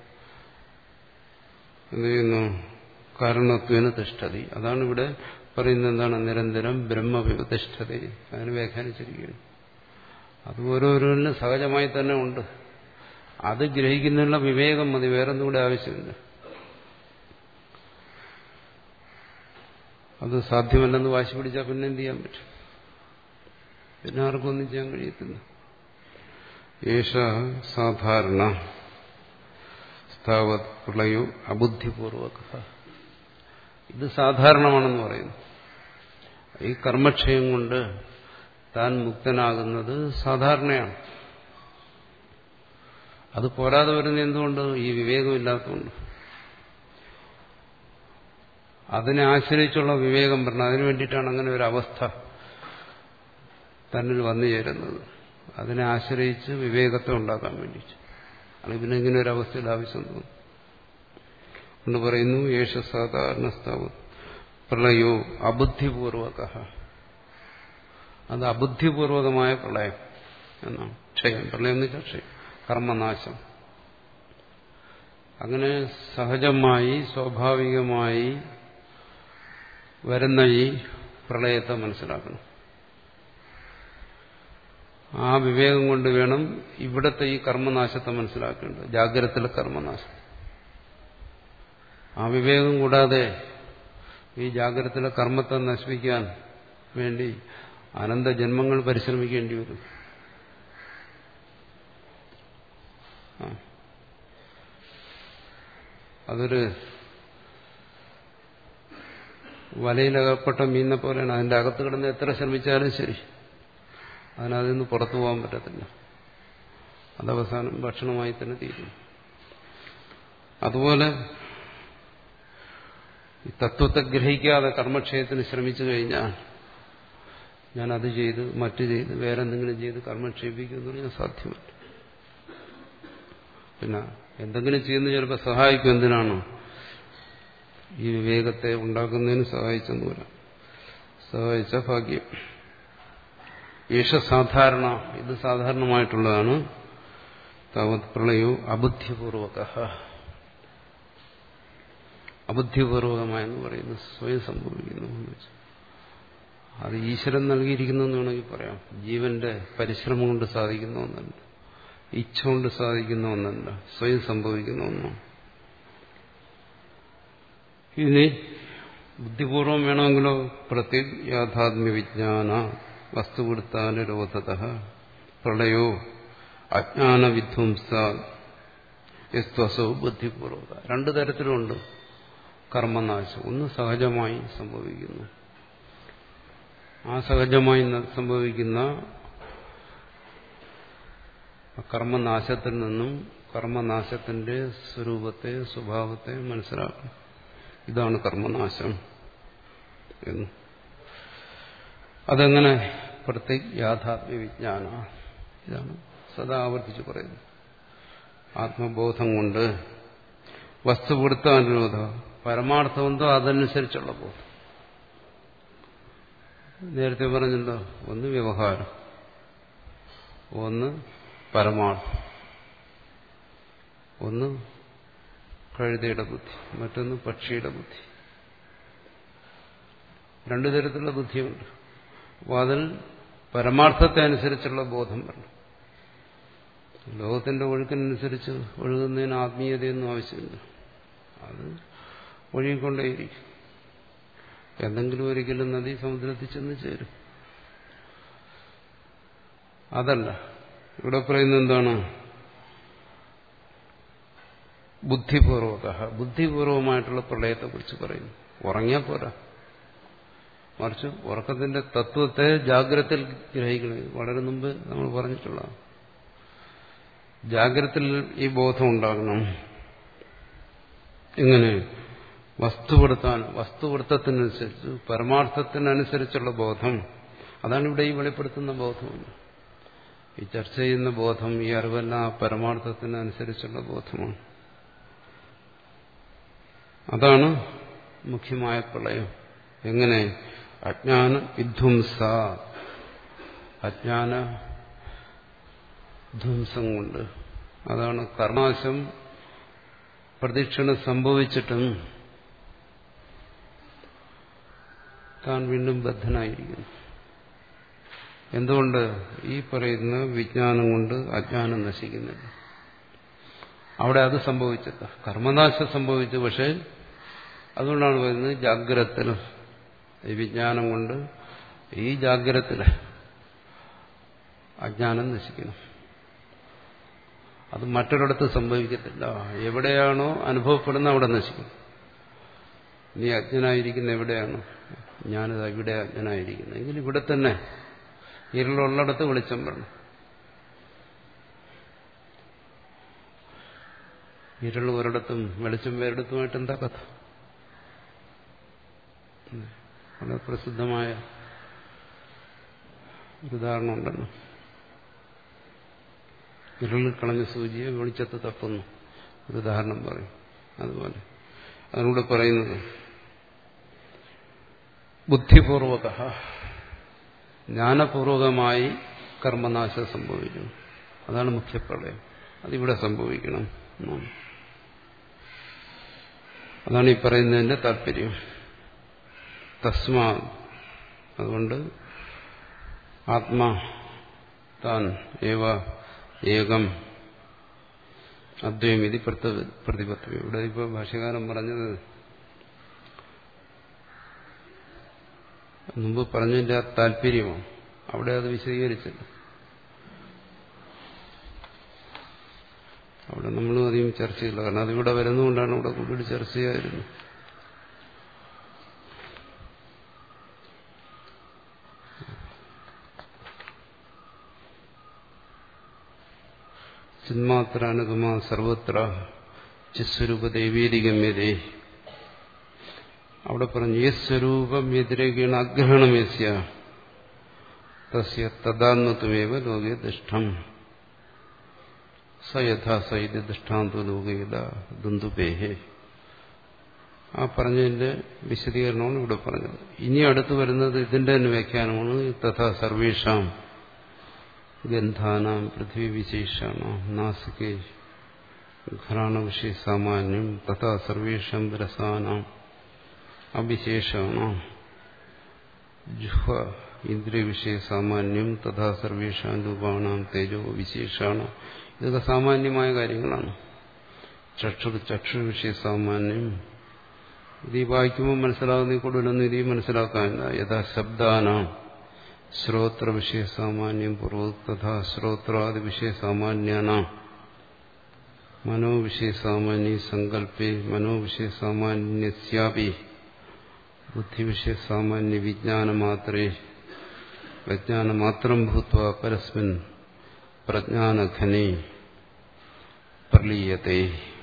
എന്ത് ചെയ്യുന്നു? കാരണത്വേന തിഷ്ഠതി. അതാണ് ഇവിടെ പറയുന്നത്. എന്താണ്? നിരന്തരം ബ്രഹ്മവിവതിഷ്ഠതി. അതിന് വ്യാഖ്യാനിച്ചിരിക്കുകയാണ്. അത് ഓരോരോരിലും സഹജമായി തന്നെ ഉണ്ട്. അത് ഗ്രഹിക്കുന്നതിനുള്ള വിവേകം മതി, വേറൊന്നും കൂടെ ആവശ്യമില്ല. അത് സാധ്യമല്ലെന്ന് വാശി പിടിച്ചാൽ പിന്നെ എന്ത് ചെയ്യാൻ പറ്റും? പിന്നെ ആർക്കും ഒന്നും ചെയ്യാൻ കഴിയത്തില്ല. ഏഷ സാധാരണ സ്ഥാവത് പ്രളയോ അബുദ്ധിപൂർവക. ഇത് സാധാരണമാണെന്ന് പറയുന്നു. ഈ കർമ്മക്ഷയം കൊണ്ട് താൻ മുക്തനാകുന്നത് സാധാരണയാണ്. അത് പോരാതെ വരുന്നത് എന്തുകൊണ്ട്? ഈ വിവേകമില്ലാത്തതുകൊണ്ട്. അതിനെ ആശ്രയിച്ചുള്ള വിവേകം പറഞ്ഞത് അതിനു വേണ്ടിയിട്ടാണ് അങ്ങനെ ഒരു അവസ്ഥ തന്നിൽ വന്നു ചേരുന്നത്. അതിനെ ആശ്രയിച്ച് വിവേകത്തെ ഉണ്ടാക്കാൻ വേണ്ടിയിട്ട്. അല്ലെങ്കിൽ പിന്നെ ഇങ്ങനെ ഒരു അവസ്ഥയിൽ ആവശ്യം തോന്നും എന്ന് പറയുന്നു. യേശ സാധാരണ സ്ഥാവ പ്രളയോ അബുദ്ധിപൂർവക. അത് അബുദ്ധിപൂർവകമായ പ്രളയം എന്നാണ്. ക്ഷയം, പ്രളയം എന്ന് വെച്ചാൽ ക്ഷയം, കർമ്മനാശം. അങ്ങനെ സഹജമായി സ്വാഭാവികമായി വരുന്ന ഈ പ്രളയത്തെ മനസ്സിലാക്കണം. ആ വിവേകം കൊണ്ട് വേണം ഇവിടത്തെ ഈ കർമ്മനാശത്തെ മനസ്സിലാക്കേണ്ടത്, ജാഗ്രതത്തിലെ കർമ്മനാശം. ആ വിവേകം കൂടാതെ ഈ ജാഗ്രതത്തിലെ കർമ്മത്തെ നശിപ്പിക്കാൻ വേണ്ടി അനന്ത ജന്മങ്ങൾ പരിശ്രമിക്കേണ്ടി വരും. അതൊരു വലയിലകപ്പെട്ട മീനിനെ പോലെയാണ്. അതിന്റെ അകത്ത് കിടന്ന് എത്ര ശ്രമിച്ചാലും ശരി, അതിനതിൽ നിന്ന് പുറത്തു പോകാൻ പറ്റത്തില്ല. അതവസാനം ഭക്ഷണമായി തന്നെ തീരും. അതുപോലെ ഈ തത്വത്തെ ഗ്രഹിക്കാതെ കർമ്മക്ഷയത്തിന് ശ്രമിച്ചു കഴിഞ്ഞാൽ ഞാൻ അത് ചെയ്ത് മറ്റു ചെയ്ത് വേറെ എന്തെങ്കിലും ചെയ്ത് കർമ്മം ക്ഷയിപ്പിക്കുമെന്ന് പറഞ്ഞാൽ സാധ്യമല്ല. പിന്നെ എന്തെങ്കിലും ചെയ്യുന്ന ചിലപ്പോൾ സഹായിക്കും. എന്തിനാണോ? ഈ വിവേകത്തെ ഉണ്ടാക്കുന്നതിന് സഹായിച്ചെന്ന് വരാം. സഹായിച്ച ഭാഗ്യം. യേശ സാധാരണ, ഇത് സാധാരണമായിട്ടുള്ളതാണ്. താവത് പ്രളയോ അബുദ്ധിപൂർവക. അബുദ്ധിപൂർവകമായെന്ന് പറയുന്നത് സ്വയം സംഭവിക്കുന്നു. അത് ഈശ്വരൻ നൽകിയിരിക്കുന്നു എന്ന് വേണമെങ്കിൽ പറയാം. ജീവന്റെ പരിശ്രമം കൊണ്ട് സാധിക്കുന്ന ഒന്നല്ല, ഇച്ഛ കൊണ്ട് സാധിക്കുന്ന ഒന്നല്ല, സ്വയം സംഭവിക്കുന്ന ഒന്നാണ്. ഇനി ബുദ്ധിപൂർവം വേണമെങ്കിലോ പ്രത്യേക യാഥാത്മ്യ വിജ്ഞാന വസ്തുവിടുത്താനുരോധത പ്രളയോ അജ്ഞാനവിധ്വംസ യസ്ത്വസോ ബുദ്ധിപൂർവക. രണ്ടു തരത്തിലുണ്ട് കർമ്മനാശം. ഒന്ന് സഹജമായി സംഭവിക്കുന്നു. ആ സഹജമായി സംഭവിക്കുന്ന കർമ്മനാശത്തിൽ നിന്നും കർമ്മനാശത്തിന്റെ സ്വരൂപത്തെ സ്വഭാവത്തെ മനസ്സിലാക്കണം. ഇതാണ് കർമ്മനാശം എന്ന്. അതെങ്ങനെ? പ്രത്യേക യാഥാത്മ്യ വിജ്ഞാന. ഇതാണ് സദാ ആവർത്തിച്ച് പറയുന്നത്. ആത്മബോധം കൊണ്ട് വസ്തുപൂർത്താനുരോധ പരമാർത്ഥമെന്തോ അതനുസരിച്ചുള്ള ബോധം. നേരത്തെ പറഞ്ഞല്ലോ, ഒന്ന് വ്യവഹാരം, ഒന്ന് പരമാർത്ഥം, ഒന്ന് കഴുതയുടെ ബുദ്ധി, മറ്റൊന്ന് പക്ഷിയുടെ ബുദ്ധി. രണ്ടു തരത്തിലുള്ള ബുദ്ധിയുണ്ട്. അപ്പോൾ അതിൽ പരമാർത്ഥത്തെ അനുസരിച്ചുള്ള ബോധം വരണം. ലോകത്തിന്റെ ഒഴുക്കിനനുസരിച്ച് ഒഴുകുന്നതിന് ആത്മീയതയൊന്നും ആവശ്യമില്ല. അത് ഒഴുകിക്കൊണ്ടേയിരിക്കും. എന്തെങ്കിലും ഒരിക്കലും നദി സമുദ്രത്തിൽ ചെന്ന് ചേരും. അതല്ല ഇവിടെ പറയുന്നത് എന്താണ്? ബുദ്ധിപൂർവക, ബുദ്ധിപൂർവമായിട്ടുള്ള പ്രളയത്തെക്കുറിച്ച് പറയുന്നു. ഉറങ്ങിയാൽ പോരാ, മറിച്ച് ഉറക്കത്തിന്റെ തത്വത്തെ ജാഗ്രതയിൽ ഗ്രഹിക്കണം. വളരെ മുമ്പ് നമ്മൾ പറഞ്ഞിട്ടുള്ളതാണ്. ജാഗ്രതയിൽ ഈ ബോധം ഉണ്ടാകണം. എങ്ങനെ? വസ്തുവൃത്താൻ വസ്തുവൃത്തത്തിനനുസരിച്ച് പരമാർത്ഥത്തിനനുസരിച്ചുള്ള ബോധം. അതാണ് ഇവിടെ ഈ വെളിപ്പെടുത്തുന്ന ബോധമാണ്. ഈ ചർച്ച ചെയ്യുന്ന ബോധം, ഈ അറിവെല്ലാം ആ പരമാർത്ഥത്തിനനുസരിച്ചുള്ള ബോധമാണ്. അതാണ് മുഖ്യമായ പ്രളയം. എങ്ങനെ? അജ്ഞാന വിധ്വംസ, അജ്ഞാന ധ്വംസം കൊണ്ട്. അതാണ് കർമാശം പ്രദക്ഷിണം സംഭവിച്ചിട്ടും താൻ വീണ്ടും ബദ്ധനായിരിക്കുന്നു. എന്തുകൊണ്ട്? ഈ പറയുന്ന വിജ്ഞാനം കൊണ്ട് അജ്ഞാനം നശിക്കുന്നില്ല. അവിടെ അത് സംഭവിച്ചില്ല, കർമ്മനാശം സംഭവിച്ചു. പക്ഷെ അതുകൊണ്ടാണ് പറയുന്നത് ജാഗ്രതത്തിൽ ഈ വിജ്ഞാനം കൊണ്ട് ഈ ജാഗ്രതത്തിൽ അജ്ഞാനം നശിക്കണം. അത് മറ്റൊരിടത്ത് സംഭവിക്കത്തില്ല. എവിടെയാണോ അനുഭവപ്പെടുന്ന അവിടെ നശിക്കും. നീ അജ്ഞനായിരിക്കുന്ന എവിടെയാണോ? ഞാനിത് ഇവിടെ അജ്ഞനായിരിക്കുന്നത് എങ്കിൽ ഇവിടെ തന്നെ ഇരുളുള്ളിടത്ത് വെളിച്ചം വേണം. ഇരുൾ ഒരിടത്തും വെളിച്ചം വേറിടത്തുമായിട്ട് എന്താ കഥ? വളരെ പ്രസിദ്ധമായ ഒരു ഉദാഹരണം ഉണ്ടല്ലോ. ഇരുളിൽ കളഞ്ഞ സൂചിയെ വെളിച്ചത്ത് തപ്പുന്നു, ഒരു ഉദാഹരണം പറയും. അതുപോലെ അതിലൂടെ പറയുന്നത് ബുദ്ധിപൂർവക, ജ്ഞാനപൂർവകമായി കർമ്മനാശം സംഭവിക്കുന്നു. അതാണ് മുഖ്യപ്രളയം. അതിവിടെ സംഭവിക്കണം. അതാണ് ഈ പറയുന്നതിന്റെ താല്പര്യം. തസ്മാ, അതുകൊണ്ട് ആത്മാ താൻ ഏവ ഏകം അദ്വൈമിതി പ്രതിപത്വം. ഇവിടെ ഇപ്പോൾ ഭാഷ്യകാരൻ പറഞ്ഞത് മുമ്പ് പറഞ്ഞതിന്റെ ആ താല്പര്യമാണ്. അവിടെ അത് വിശദീകരിച്ചില്ല. അവിടെ നമ്മളും അധികം ചർച്ച ചെയ്യില്ല. കാരണം അതിവിടെ വരുന്നതുകൊണ്ടാണ് ഇവിടെ കൂടുതൽ ചർച്ച ചെയ്യായിരുന്നു. ചിന്മാത്രാനുഗമ സർവത്ര ചിസ്വരൂപദേവീതിഗമ്യതേ. അവിടെ പറഞ്ഞു യസ്വരൂപം വ്യതിരേകേണ അഗ്രഹണമേസ്യ തസ്യ തദാത്മത്വമേവ ലോകേ ദൃഷ്ടം സ യഥാ സ ഇത് ദൃഷ്ടാന്തോ ലോകേത ദുന്ദുപേഹേ. ആ പറഞ്ഞതിന്റെ വിശദീകരണമാണ് ഇവിടെ പറഞ്ഞത്. ഇനി അടുത്ത് വരുന്നത് ഇതിന്റെ തന്നെ വ്യാഖ്യാനമാണ്. തഥാ സർവേഷാം ഗന്ധാനാം പൃഥ്വി വിശേഷാണാം നാസികേ ഘ്രാണവിഷയ സാമാന്യം തഥാ സർവേഷാം രസാനാം അവിശേഷാണാം ജുഹ്വ ഇന്ദ്രിയവിഷയ സാമാന്യം തഥാ സർവേഷാം രൂപാണാം തേജോ വിശേഷാണാം. ഇതൊക്കെ സാമാന്യമായ കാര്യങ്ങളാണ്. ചക്ഷു ചക്ഷു വിഷയ സാമാന്യം. ഇത് ഈ വായിക്കുമ്പോൾ മനസ്സിലാകുന്ന കൂടുതലൊന്നും ഇതീ മനസ്സിലാക്കാനില്ല. യഥാ ശബ്ദാനാം ശ്രോത്ര വിഷയ സാമാന്യം പൂർവ്വ തഥാ ശ്രോത്രാദി വിഷയ സാമാന്യാന മനോവിഷയ സാമാന്യ സങ്കല്പേ മനോവിഷയ സാമാന്യസ്യാപി ബുദ്ധിവിഷയ സാമാന്യ വിജ്ഞാനമാത്രേ വിജ്ഞാനമാത്രം ഭൂത്വാ പരസ്മിൻ പ്രജ്ഞാനഘനെ പ്രലീയത്തെ.